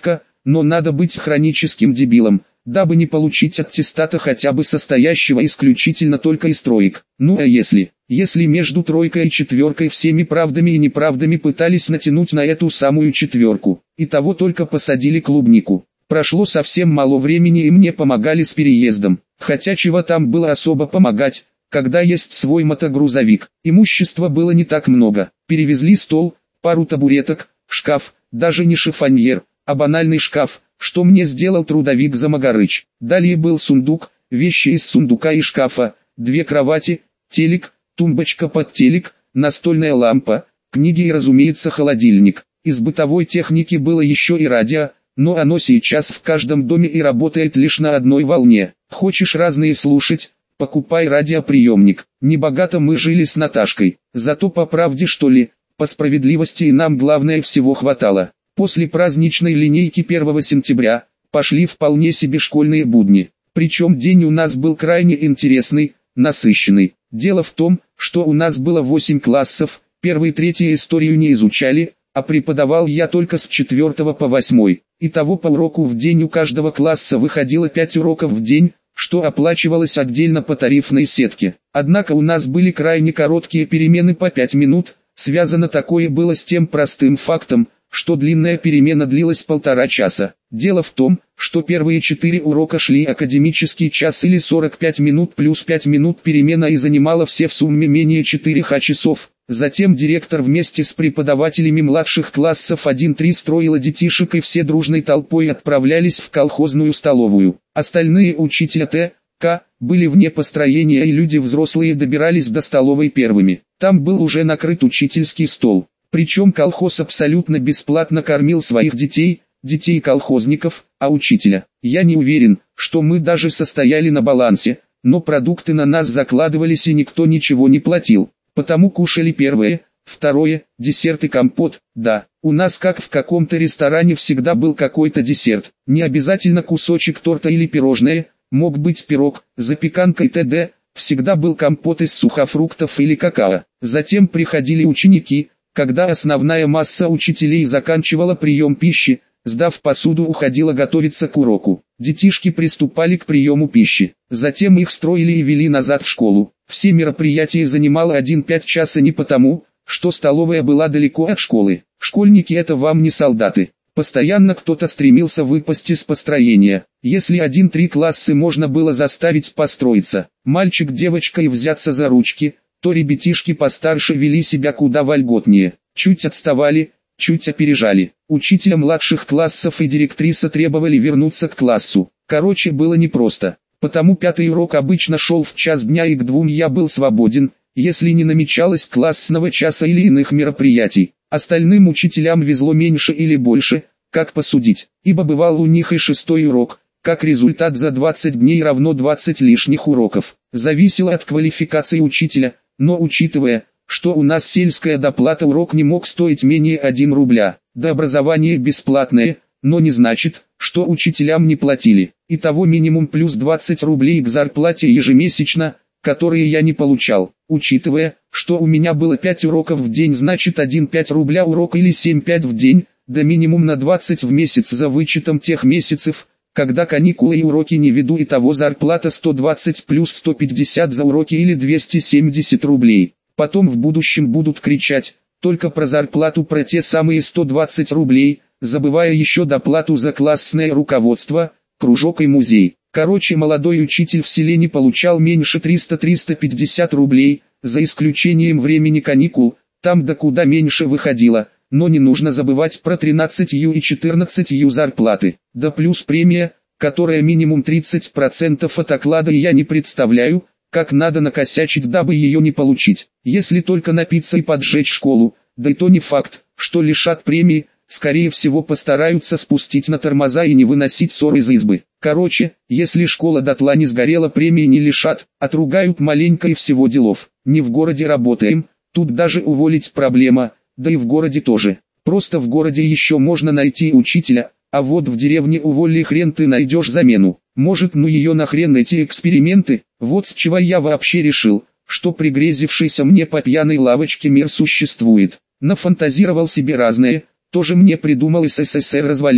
но надо быть хроническим дебилом, дабы не получить аттестата хотя бы состоящего исключительно только из троек. Ну а если, если между тройкой и четверкой всеми правдами и неправдами пытались натянуть на эту самую четверку, и того только посадили клубнику. Прошло совсем мало времени и мне помогали с переездом, хотя чего там было особо помогать, когда есть свой мотогрузовик. Имущества было не так много, перевезли стол, пару табуреток, шкаф, даже не шифоньер, а банальный шкаф, что мне сделал трудовик Замагарыч. Далее был сундук, вещи из сундука и шкафа, две кровати, телек, тумбочка под телек, настольная лампа, книги и, разумеется, холодильник. Из бытовой техники было еще и радио, но оно сейчас в каждом доме и работает лишь на одной волне. Хочешь разные слушать? Покупай радиоприемник. Небогато мы жили с Наташкой, зато по правде что ли, по справедливости и нам главное всего хватало. После праздничной линейки первого сентября, пошли вполне себе школьные будни. Причем день у нас был крайне интересный, насыщенный. Дело в том, что у нас было восемь классов, первый и третий историю не изучали, а преподавал я только с четвертого по восьмой. Итого по уроку в день у каждого класса выходило пять уроков в день, что оплачивалось отдельно по тарифной сетке. Однако у нас были крайне короткие перемены по пять минут, связано такое было с тем простым фактом, что длинная перемена длилась полтора часа. Дело в том, что первые четыре урока шли академический час или сорок пять минут плюс пять минут перемена и занимала все в сумме менее четырёх часов. Затем директор вместе с преподавателями младших классов один-три строила детишек и все дружной толпой отправлялись в колхозную столовую. Остальные учителя Т, К, были вне построения и люди взрослые добирались до столовой первыми. Там был уже накрыт учительский стол. Причем колхоз абсолютно бесплатно кормил своих детей, детей колхозников, а учителя. Я не уверен, что мы даже состояли на балансе, но продукты на нас закладывались и никто ничего не платил. Потому кушали первое, второе, десерт и компот. Да, у нас как в каком-то ресторане всегда был какой-то десерт. Не обязательно кусочек торта или пирожное, мог быть пирог, запеканка и т.д. Всегда был компот из сухофруктов или какао. Затем приходили ученики, когда основная масса учителей заканчивала прием пищи, сдав посуду, уходила готовиться к уроку. Детишки приступали к приему пищи. Затем их строили и вели назад в школу. Все мероприятия занимало один-пять часа не потому, что столовая была далеко от школы. Школьники это вам не солдаты. Постоянно кто-то стремился выпасть из построения. Если один-три классы можно было заставить построиться, мальчик-девочка и взяться за ручки, то ребятишки постарше вели себя куда вольготнее. Чуть отставали, чуть опережали. Учителя младших классов и директриса требовали вернуться к классу. Короче, было непросто. Потому пятый урок обычно шел в час дня и к двум я был свободен, если не намечалось классного часа или иных мероприятий. Остальным учителям везло меньше или больше, как посудить, ибо бывал у них и шестой урок, как результат за двадцать дней равно двадцать лишних уроков. Зависело от квалификации учителя, но учитывая, что у нас сельская доплата, урок не мог стоить менее одного рубля. Да, образование бесплатное, но не значит, что учителям не платили. Итого минимум плюс двадцать рублей к зарплате ежемесячно, которые я не получал. Учитывая, что у меня было пять уроков в день, значит один пять рубля урок или семь пять в день, да минимум на двадцать в месяц за вычетом тех месяцев, когда каникулы и уроки не веду, и того зарплата сто двадцать плюс сто пятьдесят за уроки или двести семьдесят рублей. Потом в будущем будут кричать только про зарплату, про те самые сто двадцать рублей, забывая еще доплату за классное руководство, кружок и музей. Короче, молодой учитель в селе не получал меньше триста — триста пятьдесят рублей, за исключением времени каникул, там да куда меньше выходило, но не нужно забывать про тринадцать и четырнадцать зарплаты, да плюс премия, которая минимум тридцать процентов от оклада, и я не представляю, как надо накосячить, дабы ее не получить. Если только напиться и поджечь школу, да и то не факт, что лишат премии, скорее всего постараются спустить на тормоза и не выносить ссор из избы. Короче, если школа дотла не сгорела, премии не лишат, отругают маленько и всего делов. Не в городе работаем, тут даже уволить проблема, да и в городе тоже. Просто в городе еще можно найти учителя, а вот в деревне уволили, хрен ты найдешь замену. Может, ну ее нахрен эти эксперименты? Вот с чего я вообще решил, что пригрезившийся мне по пьяной лавочке мир существует. Нафантазировал себе разное, тоже мне придумал СССР развалиться.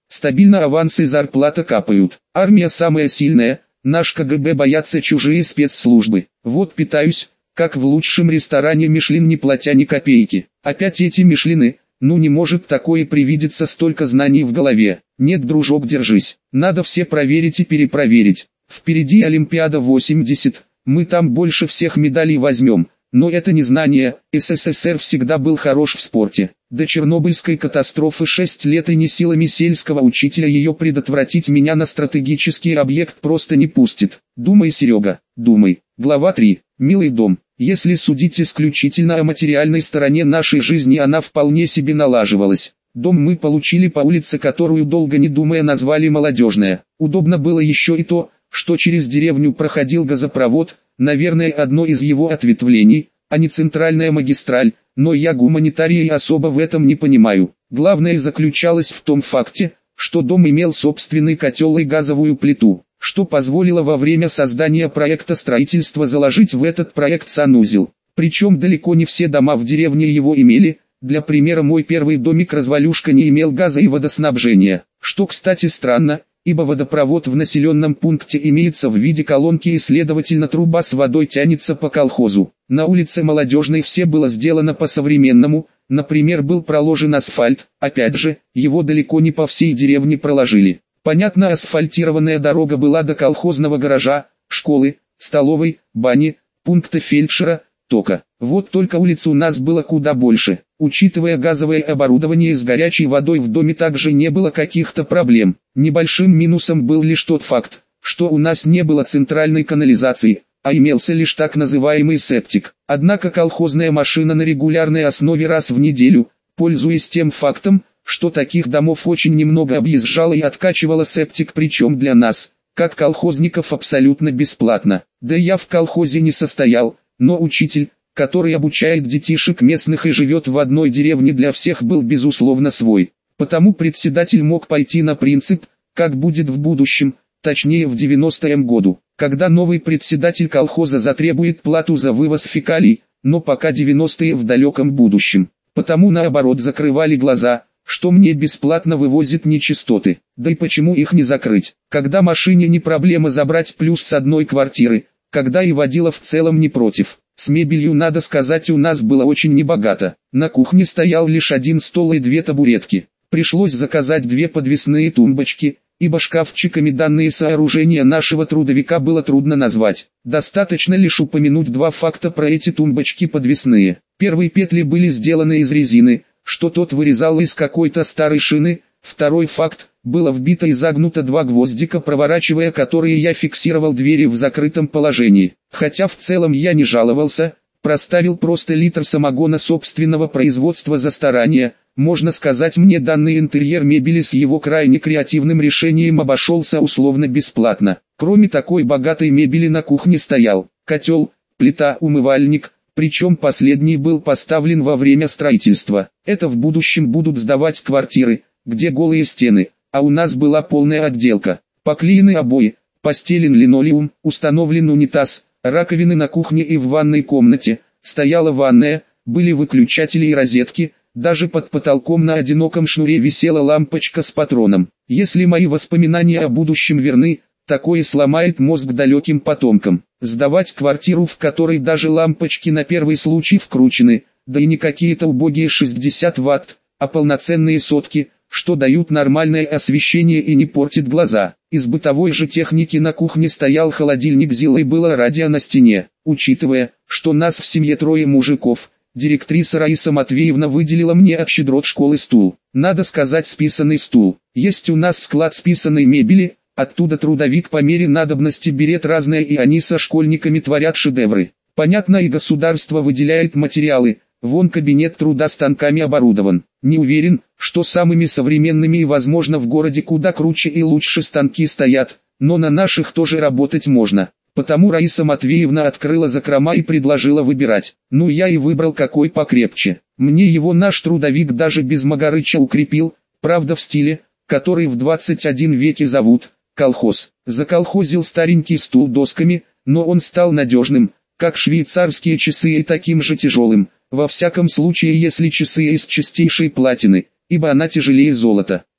стабильно авансы и зарплата капают. Армия самая сильная, наш ка гэ бэ боятся чужие спецслужбы. Вот питаюсь, как в лучшем ресторане Мишлен, не платя ни копейки. Опять эти Мишлены, ну не может такое привидеться, столько знаний в голове. Нет, дружок, держись. Надо все проверить и перепроверить. Впереди Олимпиада восемьдесят, мы там больше всех медалей возьмем. Но это не знание, эс эс эс эр всегда был хорош в спорте. До Чернобыльской катастрофы шесть лет, и не силами сельского учителя ее предотвратить меня на стратегический объект просто не пустит. Думай, Серега, думай. Глава три. Милый дом. Если судить исключительно о материальной стороне нашей жизни, она вполне себе налаживалась. Дом мы получили по улице, которую, долго не думая, назвали Молодежная. Удобно было еще и то, что через деревню проходил газопровод, наверное, одно из его ответвлений, а не центральная магистраль, но я гуманитарий и особо в этом не понимаю. Главное заключалось в том факте, что дом имел собственный котел и газовую плиту, что позволило во время создания проекта строительства заложить в этот проект санузел. Причем далеко не все дома в деревне его имели. Для примера, мой первый домик-развалюшка не имел газа и водоснабжения, что, кстати, странно, ибо водопровод в населенном пункте имеется в виде колонки и, следовательно, труба с водой тянется по колхозу. На улице Молодежной все было сделано по-современному, например, был проложен асфальт, опять же, его далеко не по всей деревне проложили. Понятно, асфальтированная дорога была до колхозного гаража, школы, столовой, бани, пункта фельдшера, тока. Вот только улиц у нас было куда больше. Учитывая газовое оборудование, с горячей водой в доме также не было каких-то проблем. Небольшим минусом был лишь тот факт, что у нас не было центральной канализации, а имелся лишь так называемый септик. Однако колхозная машина на регулярной основе раз в неделю, пользуясь тем фактом, что таких домов очень немного, объезжала и откачивала септик, причем для нас, как колхозников, абсолютно бесплатно. Да я в колхозе не состоял, но учитель, который обучает детишек местных и живет в одной деревне, для всех был безусловно свой. Потому председатель мог пойти на принцип, как будет в будущем, точнее в девяностом году, когда новый председатель колхоза затребует плату за вывоз фекалий, но пока девяностые в далеком будущем. Потому наоборот закрывали глаза, что мне бесплатно вывозят нечистоты. Да и почему их не закрыть, когда машине не проблема забрать плюс с одной квартиры, когда и водила в целом не против. С мебелью, надо сказать, у нас было очень небогато. На кухне стоял лишь один стол и две табуретки. Пришлось заказать две подвесные тумбочки, ибо шкафчиками данные сооружения нашего трудовика было трудно назвать. Достаточно лишь упомянуть два факта про эти тумбочки подвесные. Первые петли были сделаны из резины, что тот вырезал из какой-то старой шины. Второй факт, было вбито и загнуто два гвоздика, проворачивая которые я фиксировал двери в закрытом положении. Хотя в целом я не жаловался, проставил просто литр самогона собственного производства за старание. Можно сказать, мне данный интерьер мебели с его крайне креативным решением обошелся условно бесплатно. Кроме такой богатой мебели на кухне стоял котел, плита, умывальник, причем последний был поставлен во время строительства. Это в будущем будут сдавать квартиры, где голые стены, а у нас была полная отделка. Поклеены обои, постелен линолеум, установлен унитаз, раковины на кухне и в ванной комнате, стояла ванная, были выключатели и розетки, даже под потолком на одиноком шнуре висела лампочка с патроном. Если мои воспоминания о будущем верны, такое сломает мозг далеким потомкам. Сдавать квартиру, в которой даже лампочки на первый случай вкручены, да и не какие-то убогие шестьдесят ватт, а полноценные сотки, что дают нормальное освещение и не портит глаза. Из бытовой же техники на кухне стоял холодильник Зилла и было радио на стене. Учитывая, что нас в семье трое мужиков, директриса Раиса Матвеевна выделила мне от щедрот школы стул. Надо сказать, списанный стул. Есть у нас склад списанной мебели, оттуда трудовик по мере надобности берет разное, и они со школьниками творят шедевры. Понятно, и государство выделяет материалы. Вон кабинет труда станками оборудован. Не уверен, что самыми современными и, возможно, в городе куда круче и лучше станки стоят, но на наших тоже работать можно. Потому Раиса Матвеевна открыла закрома и предложила выбирать. Ну я и выбрал какой покрепче. Мне его наш трудовик даже без Магарыча укрепил, правда в стиле, который в двадцать первом веке зовут колхоз. Заколхозил старенький стул досками, но он стал надежным, как швейцарские часы, и таким же тяжелым. Во всяком случае, если часы из чистейшей платины, ибо она тяжелее золота.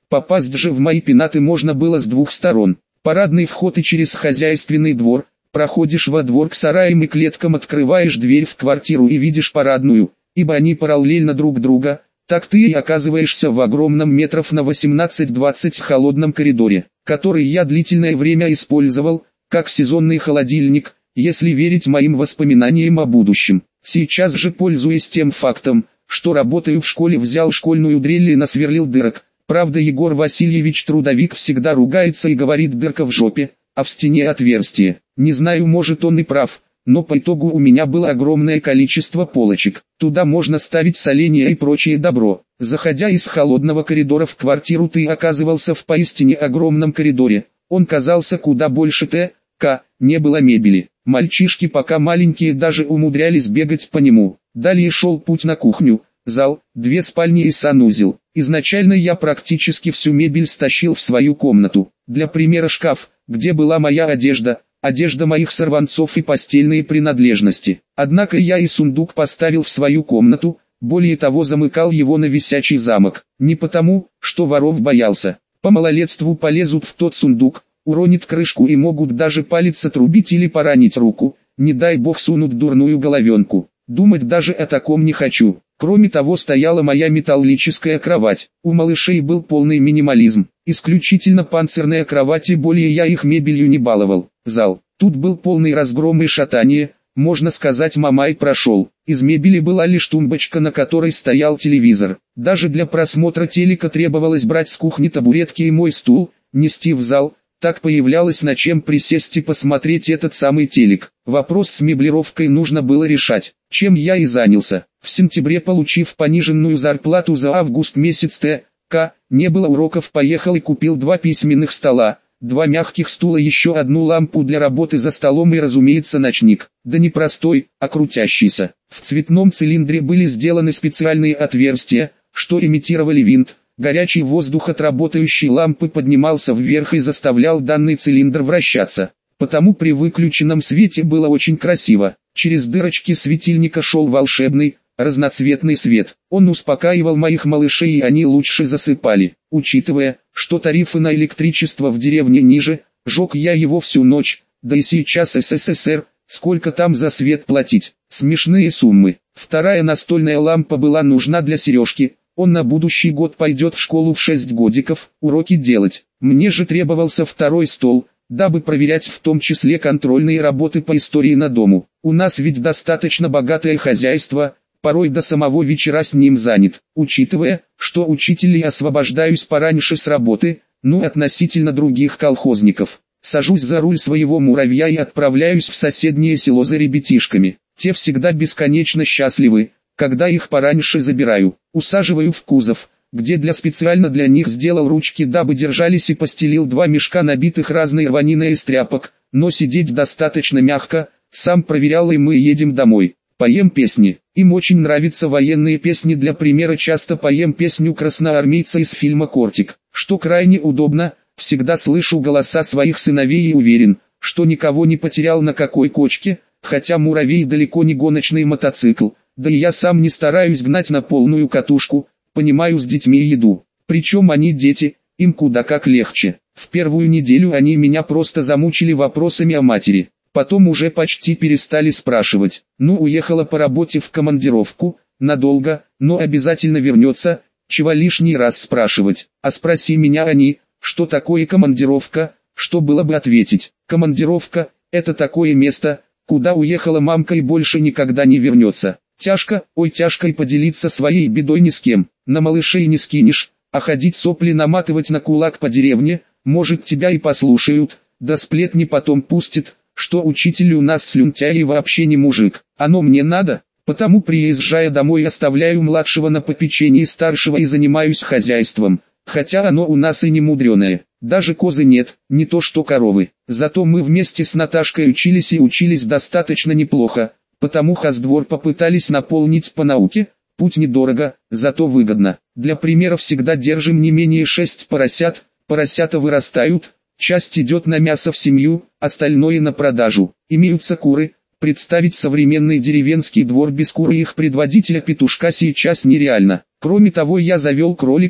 Попасть же в мои пенаты можно было с двух сторон. Парадный вход и через хозяйственный двор. Проходишь во двор к сараям и клеткам, открываешь дверь в квартиру и видишь парадную, ибо они параллельно друг друга. Так ты и оказываешься в огромном метров на восемнадцать-двадцать холодном коридоре, который я длительное время использовал, как сезонный холодильник, если верить моим воспоминаниям о будущем. Сейчас же, пользуясь тем фактом, что работаю в школе, взял школьную дрель и насверлил дырок. Правда, Егор Васильевич Трудовик всегда ругается и говорит: дырка в жопе, а в стене отверстие. Не знаю, может он и прав, но по итогу у меня было огромное количество полочек. Туда можно ставить соленья и прочее добро. Заходя из холодного коридора в квартиру, ты оказывался в поистине огромном коридоре. Он казался куда больше Т К, не было мебели. Мальчишки пока маленькие даже умудрялись бегать по нему. Далее шел путь на кухню, зал, две спальни и санузел. Изначально я практически всю мебель стащил в свою комнату. Для примера шкаф, где была моя одежда, одежда моих сорванцов и постельные принадлежности. Однако я и сундук поставил в свою комнату, более того замыкал его на висячий замок. Не потому, что воров боялся. По малолетству полезут в тот сундук, уронит крышку и могут даже палец отрубить или поранить руку, не дай бог сунут дурную головенку. Думать даже о таком не хочу. Кроме того, стояла моя металлическая кровать. У малышей был полный минимализм. Исключительно панцирные кровати, более я их мебелью не баловал. Зал. Тут был полный разгром и шатание, можно сказать, Мамай прошел. Из мебели была лишь тумбочка, на которой стоял телевизор. Даже для просмотра телека требовалось брать с кухни табуретки и мой стул, нести в зал. Так появлялось на чем присесть и посмотреть этот самый телек. Вопрос с меблировкой нужно было решать, чем я и занялся. В сентябре, получив пониженную зарплату за август месяц Т К, не было уроков, поехал и купил два письменных стола, два мягких стула, еще одну лампу для работы за столом и, разумеется, ночник. Да не простой, а крутящийся. В цветном цилиндре были сделаны специальные отверстия, что имитировали винт. Горячий воздух от работающей лампы поднимался вверх и заставлял данный цилиндр вращаться. Потому при выключенном свете было очень красиво. Через дырочки светильника шел волшебный, разноцветный свет. Он успокаивал моих малышей, и они лучше засыпали. Учитывая, что тарифы на электричество в деревне ниже, жег я его всю ночь, да и сейчас СССР, сколько там за свет платить? Смешные суммы. Вторая настольная лампа была нужна для Сережки. Он на будущий год пойдет в школу в шесть годиков, уроки делать. Мне же требовался второй стол, дабы проверять в том числе контрольные работы по истории на дому. У нас ведь достаточно богатое хозяйство, порой до самого вечера с ним занят. Учитывая, что учитель я освобождаюсь пораньше с работы, ну относительно других колхозников. Сажусь за руль своего муравья и отправляюсь в соседнее село за ребятишками. Те всегда бесконечно счастливы, когда их пораньше забираю. Усаживаю в кузов, где для специально для них сделал ручки, дабы держались, и постелил два мешка, набитых разной рваниной из тряпок, но сидеть достаточно мягко. Сам проверял, и мы едем домой. Поем песни. Им очень нравятся военные песни. Для примера, часто поем песню красноармейца из фильма «Кортик», что крайне удобно. Всегда слышу голоса своих сыновей и уверен, что никого не потерял на какой кочке, хотя муравей далеко не гоночный мотоцикл. Да и я сам не стараюсь гнать на полную катушку, понимаю с детьми еду. Причем они дети, им куда как легче. В первую неделю они меня просто замучили вопросами о матери. Потом уже почти перестали спрашивать. Ну, уехала по работе в командировку, надолго, но обязательно вернется, чего лишний раз спрашивать. А спроси меня они, что такое командировка, что было бы ответить. Командировка – это такое место, куда уехала мамка и больше никогда не вернется. Тяжко, ой тяжко и поделиться своей бедой ни с кем, на малышей не скинешь, а ходить сопли наматывать на кулак по деревне, может тебя и послушают, да сплетни потом пустят, что учитель у нас слюнтяй и вообще не мужик. Оно мне надо, потому приезжая домой оставляю младшего на попечении старшего и занимаюсь хозяйством, хотя оно у нас и не мудреное, даже козы нет, не то что коровы. Зато мы вместе с Наташкой учились и учились достаточно неплохо. Потому хоздвор попытались наполнить по науке, путь недорого, зато выгодно. Для примера, всегда держим не менее шесть поросят, поросята вырастают, часть идет на мясо в семью, остальное на продажу. Имеются куры, представить современный деревенский двор без куры и их предводителя петушка сейчас нереально. Кроме того, я завел кроликов,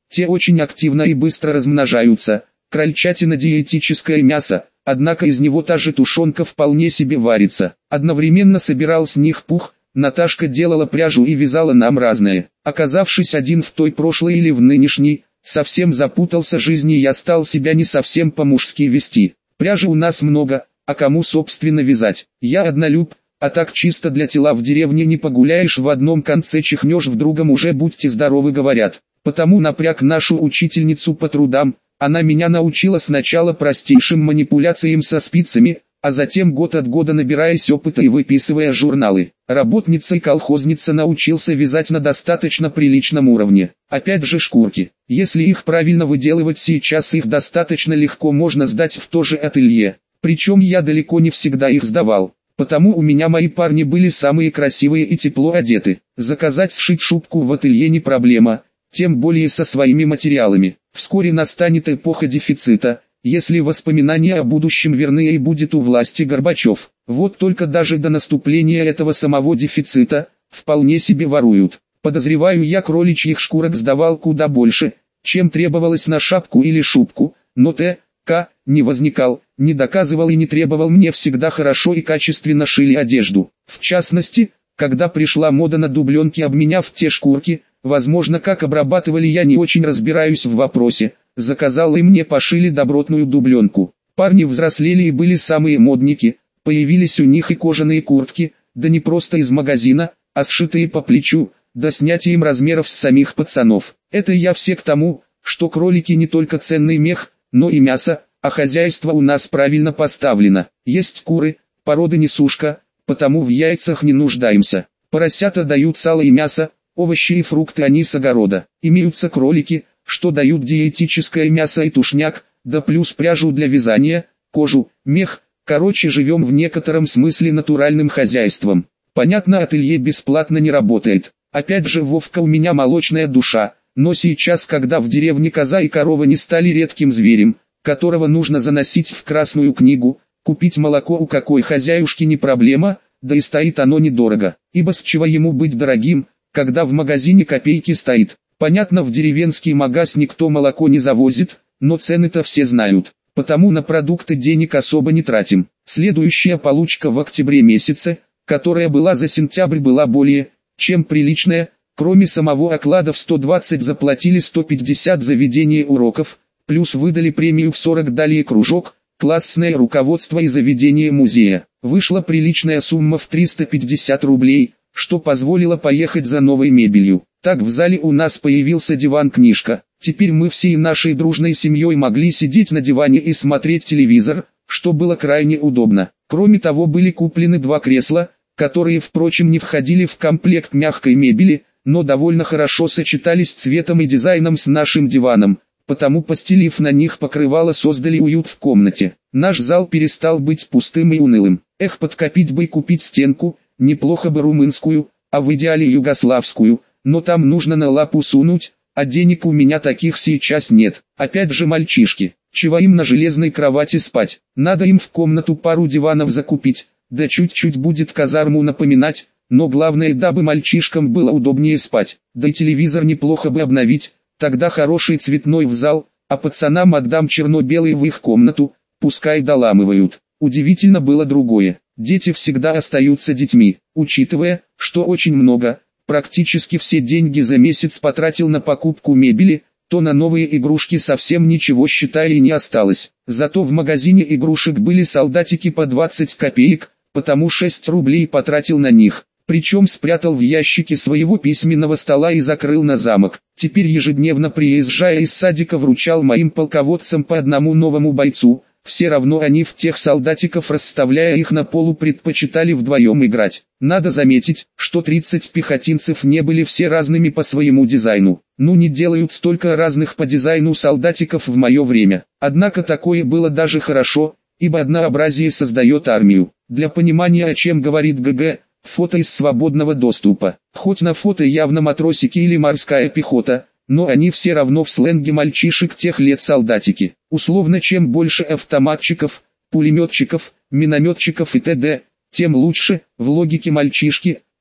те очень активно и быстро размножаются. Крольчатина диетическое мясо, однако из него та же тушенка вполне себе варится. Одновременно собирал с них пух, Наташка делала пряжу и вязала нам разное. Оказавшись один в той прошлой или в нынешней, совсем запутался жизни, я стал себя не совсем по-мужски вести. Пряжи у нас много, а кому собственно вязать? Я однолюб, а так чисто для тела в деревне не погуляешь, в одном конце чихнешь, в другом уже будьте здоровы говорят. Потому напряг нашу учительницу по трудам, она меня научила сначала простейшим манипуляциям со спицами, а затем год от года набираясь опыта и выписывая журналы. Работница и колхозница научился вязать на достаточно приличном уровне. Опять же шкурки. Если их правильно выделывать, сейчас их достаточно легко можно сдать в то же ателье. Причем я далеко не всегда их сдавал. Потому у меня мои парни были самые красивые и тепло одеты. Заказать сшить шубку в ателье не проблема, тем более со своими материалами. Вскоре настанет эпоха дефицита, если воспоминания о будущем верны и будет у власти Горбачев. Вот только даже до наступления этого самого дефицита, вполне себе воруют. Подозреваю, я кроличьих шкурок сдавал куда больше, чем требовалось на шапку или шубку, но Т. К. не возникал, не доказывал и не требовал, мне всегда хорошо и качественно шили одежду. В частности, когда пришла мода на дубленки, обменяв те шкурки, возможно, как обрабатывали, я не очень разбираюсь в вопросе, заказал и мне пошили добротную дубленку. Парни взрослели и были самые модники, появились у них и кожаные куртки, да не просто из магазина, а сшитые по плечу, да снятием размеров с самих пацанов. Это я все к тому, что кролики не только ценный мех, но и мясо, а хозяйство у нас правильно поставлено. Есть куры, породы несушка, потому в яйцах не нуждаемся. Поросята дают сало и мясо, овощи и фрукты они с огорода. Имеются кролики, что дают диетическое мясо и тушняк, да плюс пряжу для вязания, кожу, мех. Короче, живем в некотором смысле натуральным хозяйством. Понятно, ателье бесплатно не работает. Опять же, Вовка, у меня молочная душа, но сейчас, когда в деревне коза и корова не стали редким зверем, которого нужно заносить в Красную книгу, купить молоко у какой хозяюшки не проблема, да и стоит оно недорого, ибо с чего ему быть дорогим, когда в магазине копейки стоит. Понятно, в деревенский магаз никто молоко не завозит, но цены-то все знают, потому на продукты денег особо не тратим. Следующая получка в октябре месяце, которая была за сентябрь, была более чем приличная. Кроме самого оклада в сто двадцать заплатили сто пятьдесят за ведение уроков, плюс выдали премию в сорок, далее кружок, классное руководство и заведение музея. Вышла приличная сумма в триста пятьдесят рублей, что позволило поехать за новой мебелью. Так в зале у нас появился диван-книжка. Теперь мы всей нашей дружной семьей могли сидеть на диване и смотреть телевизор, что было крайне удобно. Кроме того, были куплены два кресла, которые, впрочем, не входили в комплект мягкой мебели, но довольно хорошо сочетались цветом и дизайном с нашим диваном, потому, постелив на них покрывало, создали уют в комнате. Наш зал перестал быть пустым и унылым. Эх, подкопить бы и купить стенку, неплохо бы румынскую, а в идеале югославскую, но там нужно на лапу сунуть, а денег у меня таких сейчас нет. Опять же мальчишки, чего им на железной кровати спать, надо им в комнату пару диванов закупить, да чуть-чуть будет казарму напоминать. Но главное, дабы мальчишкам было удобнее спать, да и телевизор неплохо бы обновить, тогда хороший цветной в зал, а пацанам отдам черно-белый в их комнату, пускай доламывают. Удивительно было другое, дети всегда остаются детьми, учитывая, что очень много, практически все деньги за месяц потратил на покупку мебели, то на новые игрушки совсем ничего, считай, и не осталось. Зато в магазине игрушек были солдатики по двадцать копеек, потому шесть рублей потратил на них. Причем спрятал в ящике своего письменного стола и закрыл на замок. Теперь ежедневно, приезжая из садика, вручал моим полководцам по одному новому бойцу. Все равно они в тех солдатиков, расставляя их на полу, предпочитали вдвоем играть. Надо заметить, что тридцать пехотинцев не были все разными по своему дизайну. Ну, не делают столько разных по дизайну солдатиков в мое время. Однако такое было даже хорошо, ибо однообразие создает армию. Для понимания, о чем говорит ГГ, фото из свободного доступа. Хоть на фото явно матросики или морская пехота, но они все равно в сленге мальчишек тех лет солдатики. Условно, чем больше автоматчиков, пулеметчиков, минометчиков и т.д., тем лучше. В логике мальчишки,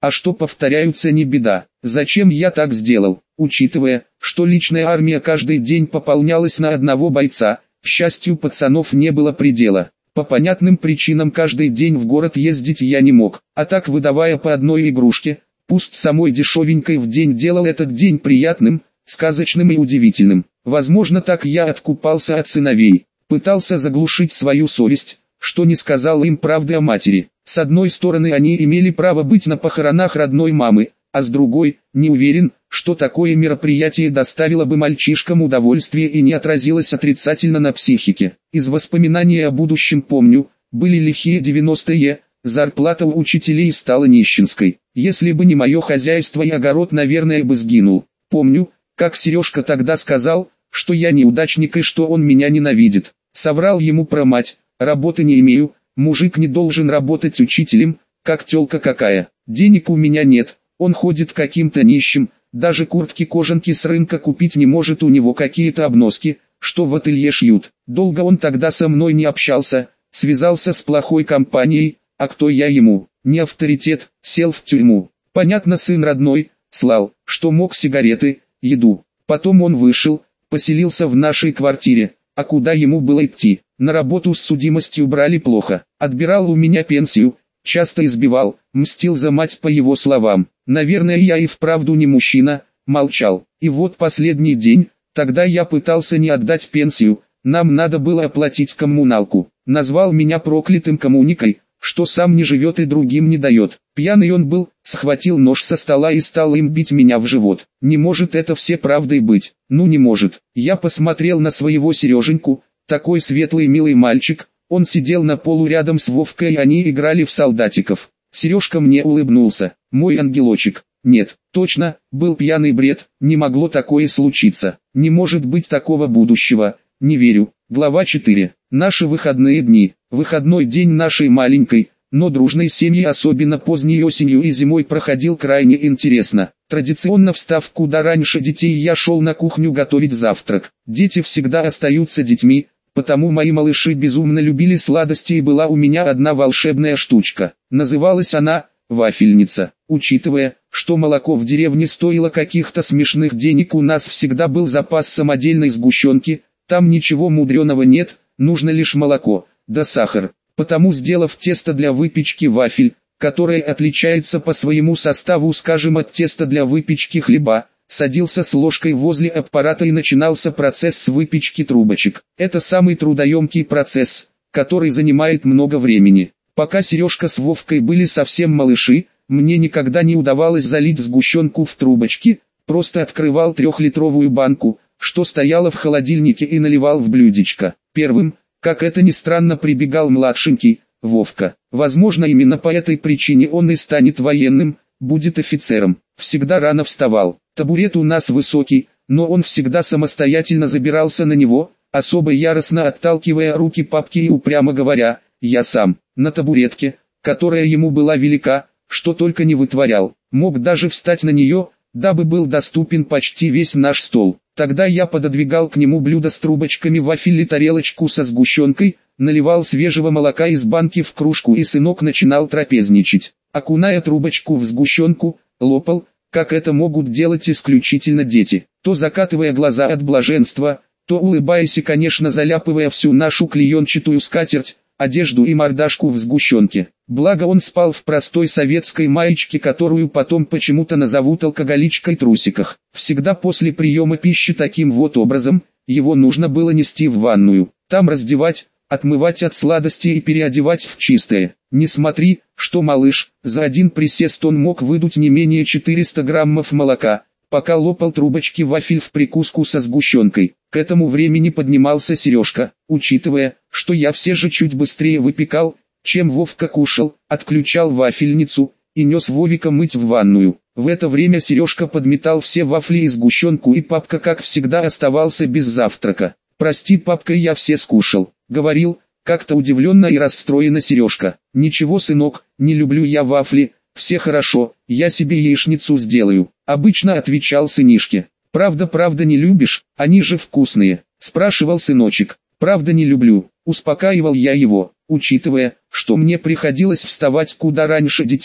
А что повторяются, не беда. Зачем я так сделал? Учитывая, что личная армия каждый день пополнялась на одного бойца, к счастью, пацанов не было предела. По понятным причинам каждый день в город ездить я не мог, а так, выдавая по одной игрушке, пусть самой дешевенькой в день, делал этот день приятным, сказочным и удивительным. Возможно, так я откупался от сыновей, пытался заглушить свою совесть, что не сказал им правды о матери. С одной стороны, они имели право быть на похоронах родной мамы, а с другой, не уверен, что такое мероприятие доставило бы мальчишкам удовольствие и не отразилось отрицательно на психике. Из воспоминаний о будущем помню, были лихие девяностые, зарплата у учителей стала нищенской. Если бы не мое хозяйство и огород, наверное, бы сгинул. Помню, как Сережка тогда сказал, что я неудачник и что он меня ненавидит. Соврал ему про мать, работы не имею, мужик не должен работать учителем, как тёлка какая. Денег у меня нет, он ходит каким-то нищим, даже куртки-кожанки с рынка купить не может, у него какие-то обноски, что в ателье шьют. Долго он тогда со мной не общался, связался с плохой компанией, а кто я ему? Не авторитет, сел в тюрьму. Понятно, сын родной, слал, что мог, сигареты, еду. Потом он вышел, поселился в нашей квартире, а куда ему было идти? На работу с судимостью брали плохо, отбирал у меня пенсию, часто избивал, мстил за мать, по его словам. Наверное, я и вправду не мужчина, молчал. И вот последний день, тогда я пытался не отдать пенсию, нам надо было оплатить коммуналку. Назвал меня проклятым коммуникой, что сам не живет и другим не дает. Пьяный он был, схватил нож со стола и стал им бить меня в живот. Не может это все правдой быть. Ну не может. Я посмотрел на своего Сереженьку, такой светлый милый мальчик, он сидел на полу рядом с Вовкой и они играли в солдатиков. Сережка мне улыбнулся. Мой ангелочек. Нет, точно, был пьяный бред, не могло такое случиться. Не может быть такого будущего, не верю. Глава четыре. Наши выходные дни. Выходной день нашей маленькой, но дружной семьи, особенно поздней осенью и зимой, проходил крайне интересно. Традиционно встав куда раньше детей, я шел на кухню готовить завтрак. Дети всегда остаются детьми, потому мои малыши безумно любили сладости, и была у меня одна волшебная штучка. Называлась она «вафельница». Учитывая, что молоко в деревне стоило каких-то смешных денег, у нас всегда был запас самодельной сгущенки, там ничего мудреного нет, нужно лишь молоко, да сахар. Потому, сделав тесто для выпечки вафель, которое отличается по своему составу, скажем, от теста для выпечки хлеба, садился с ложкой возле аппарата и начинался процесс с выпечки трубочек. Это самый трудоемкий процесс, который занимает много времени. Пока Сережка с Вовкой были совсем малыши, мне никогда не удавалось залить сгущенку в трубочки, просто открывал трехлитровую банку, что стояла в холодильнике, и наливал в блюдечко. Первым, как это ни странно, прибегал младшенький, Вовка. Возможно, именно по этой причине он и станет военным, будет офицером. Всегда рано вставал. Табурет у нас высокий, но он всегда самостоятельно забирался на него, особо яростно отталкивая руки папки и упрямо говоря: «Я сам». На табуретке, которая ему была велика, что только не вытворял. Мог даже встать на нее, дабы был доступен почти весь наш стол. Тогда я пододвигал к нему блюдо с трубочками вафель и тарелочку со сгущенкой, наливал свежего молока из банки в кружку, и сынок начинал трапезничать. Окуная трубочку в сгущенку, лопал, как это могут делать исключительно дети, то закатывая глаза от блаженства, то улыбаясь и, конечно, заляпывая всю нашу клеенчатую скатерть, одежду и мордашку в сгущенке. Благо он спал в простой советской маечке, которую потом почему-то назовут алкоголичкой, трусиках. Всегда после приема пищи таким вот образом, его нужно было нести в ванную, там раздевать, отмывать от сладостей и переодевать в чистое. Не смотри, что малыш, за один присест он мог выдуть не менее четырёхсот граммов молока, пока лопал трубочки вафель в прикуску со сгущенкой. К этому времени поднимался Сережка, учитывая, что я все же чуть быстрее выпекал, чем Вовка кушал, отключал вафельницу и нес Вовика мыть в ванную. В это время Сережка подметал все вафли и сгущенку, и папка, как всегда, оставался без завтрака. «Прости, папка, я все скушал», — говорил, как-то удивленно и расстроенно Сережка. «Ничего, сынок, не люблю я вафли, все хорошо, я себе яичницу сделаю», — обычно отвечал сынишке. «Правда, правда не любишь, они же вкусные», — спрашивал сыночек. «Правда не люблю», — успокаивал я его, учитывая, что мне приходилось вставать куда раньше детей,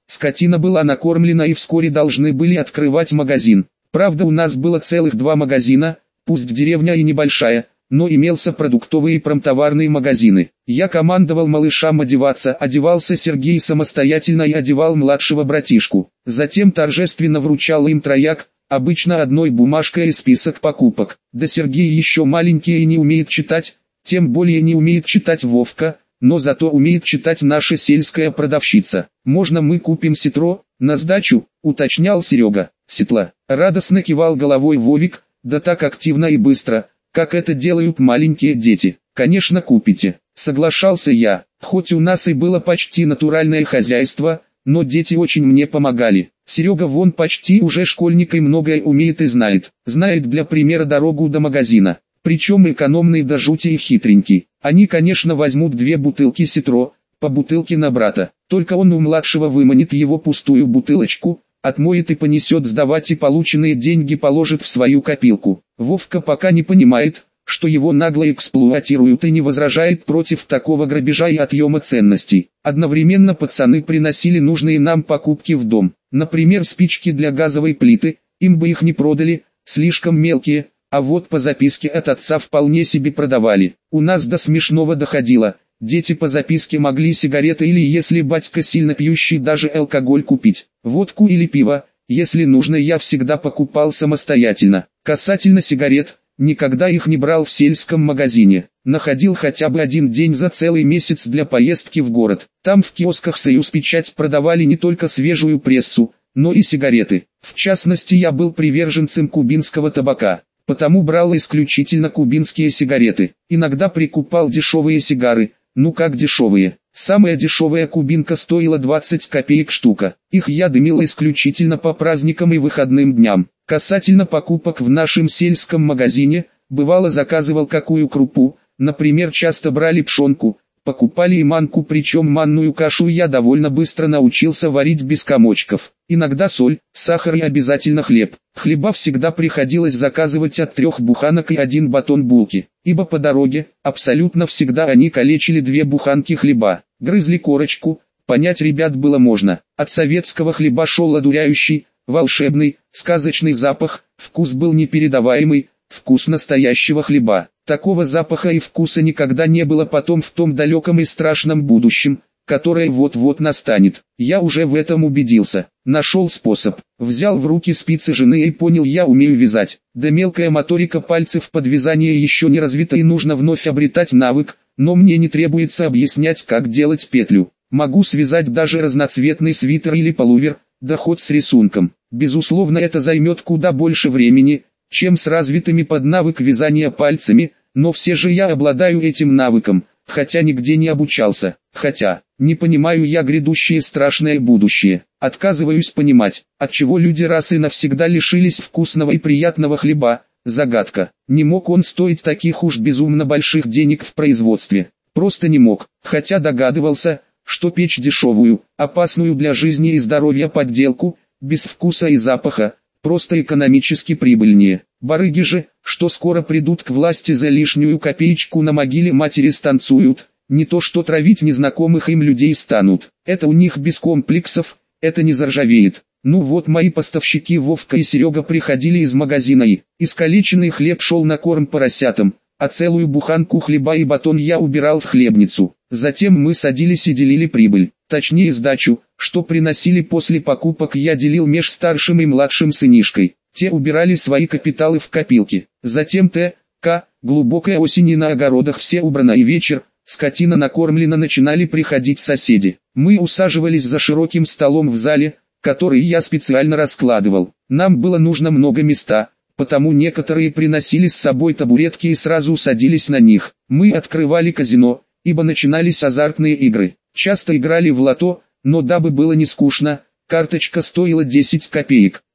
скотина была накормлена и вскоре должны были открывать магазин. Правда, у нас было целых два магазина, пусть деревня и небольшая, но имелся продуктовые и промтоварные магазины. Я командовал малышам одеваться, одевался Сергей самостоятельно и одевал младшего братишку. Затем торжественно вручал им трояк, обычно одной бумажкой и список покупок. Да Сергей еще маленький и не умеет читать, тем более не умеет читать Вовка, но зато умеет читать наша сельская продавщица. «Можно мы купим ситро, на сдачу?» — уточнял Серега. «Сетла», — радостно кивал головой Вовик, да так активно и быстро, как это делают маленькие дети. «Конечно купите», — соглашался я. Хоть у нас и было почти натуральное хозяйство, но дети очень мне помогали. Серега вон почти уже школьник и многое умеет и знает. Знает для примера дорогу до магазина. Причем экономный до жути и хитренький. Они, конечно, возьмут две бутылки ситро, по бутылке на брата. Только он у младшего выманит его пустую бутылочку, отмоет и понесет сдавать, и полученные деньги положит в свою копилку. Вовка пока не понимает, что его нагло эксплуатируют, и не возражает против такого грабежа и отъема ценностей. Одновременно пацаны приносили нужные нам покупки в дом. Например, спички для газовой плиты, им бы их не продали, слишком мелкие, а вот по записке от отца вполне себе продавали. У нас до смешного доходило. Дети по записке могли сигареты или, если батька сильно пьющий, даже алкоголь купить. Водку или пиво, если нужно, я всегда покупал самостоятельно. Касательно сигарет, никогда их не брал в сельском магазине. Находил хотя бы один день за целый месяц для поездки в город. Там в киосках «Союз Печать» продавали не только свежую прессу, но и сигареты. В частности, я был приверженцем кубинского табака, потому брал исключительно кубинские сигареты. Иногда прикупал дешевые сигары, ну как дешевые. Самая дешевая кубинка стоила двадцать копеек штука. Их я дымил исключительно по праздникам и выходным дням. Касательно покупок в нашем сельском магазине, бывало заказывал какую крупу, например, часто брали пшенку, покупали и манку, причем манную кашу я довольно быстро научился варить без комочков. Иногда соль, сахар и обязательно хлеб. Хлеба всегда приходилось заказывать от трех буханок и один батон булки, ибо по дороге, абсолютно всегда они калечили две буханки хлеба, грызли корочку, понять ребят было можно. От советского хлеба шел одуряющий, волшебный, сказочный запах, вкус был непередаваемый, вкус настоящего хлеба. Такого запаха и вкуса никогда не было потом в том далеком и страшном будущем, которое вот-вот настанет. Я уже в этом убедился. Нашел способ. Взял в руки спицы жены и понял, я умею вязать. Да мелкая моторика пальцев под вязание еще не развита и нужно вновь обретать навык, но мне не требуется объяснять, как делать петлю. Могу связать даже разноцветный свитер или пуловер, да хоть с рисунком. Безусловно, это займет куда больше времени, чем с развитыми под навык вязания пальцами, но все же я обладаю этим навыком, хотя нигде не обучался. Хотя, не понимаю я грядущее страшное будущее. Отказываюсь понимать, отчего люди раз и навсегда лишились вкусного и приятного хлеба. Загадка. Не мог он стоить таких уж безумно больших денег в производстве. Просто не мог, хотя догадывался, что печь дешевую, опасную для жизни и здоровья подделку, без вкуса и запаха, просто экономически прибыльнее. Барыги же, что скоро придут к власти, за лишнюю копеечку на могиле матери станцуют, не то что травить незнакомых им людей станут. Это у них без комплексов, это не заржавеет. Ну вот мои поставщики Вовка и Серега приходили из магазина, и искалеченный хлеб шел на корм поросятам, а целую буханку хлеба и батон я убирал в хлебницу. Затем мы садились и делили прибыль, точнее сдачу, что приносили после покупок, я делил меж старшим и младшим сынишкой. Те убирали свои капиталы в копилки. Затем Т. К. Глубокая осень, и на огородах все убрано, и вечер, скотина накормлена, начинали приходить соседи. Мы усаживались за широким столом в зале, который я специально раскладывал. Нам было нужно много места, потому некоторые приносили с собой табуретки и сразу садились на них. Мы открывали казино, ибо начинались азартные игры. Часто играли в лото, но дабы было не скучно, карточка стоила десять копеек.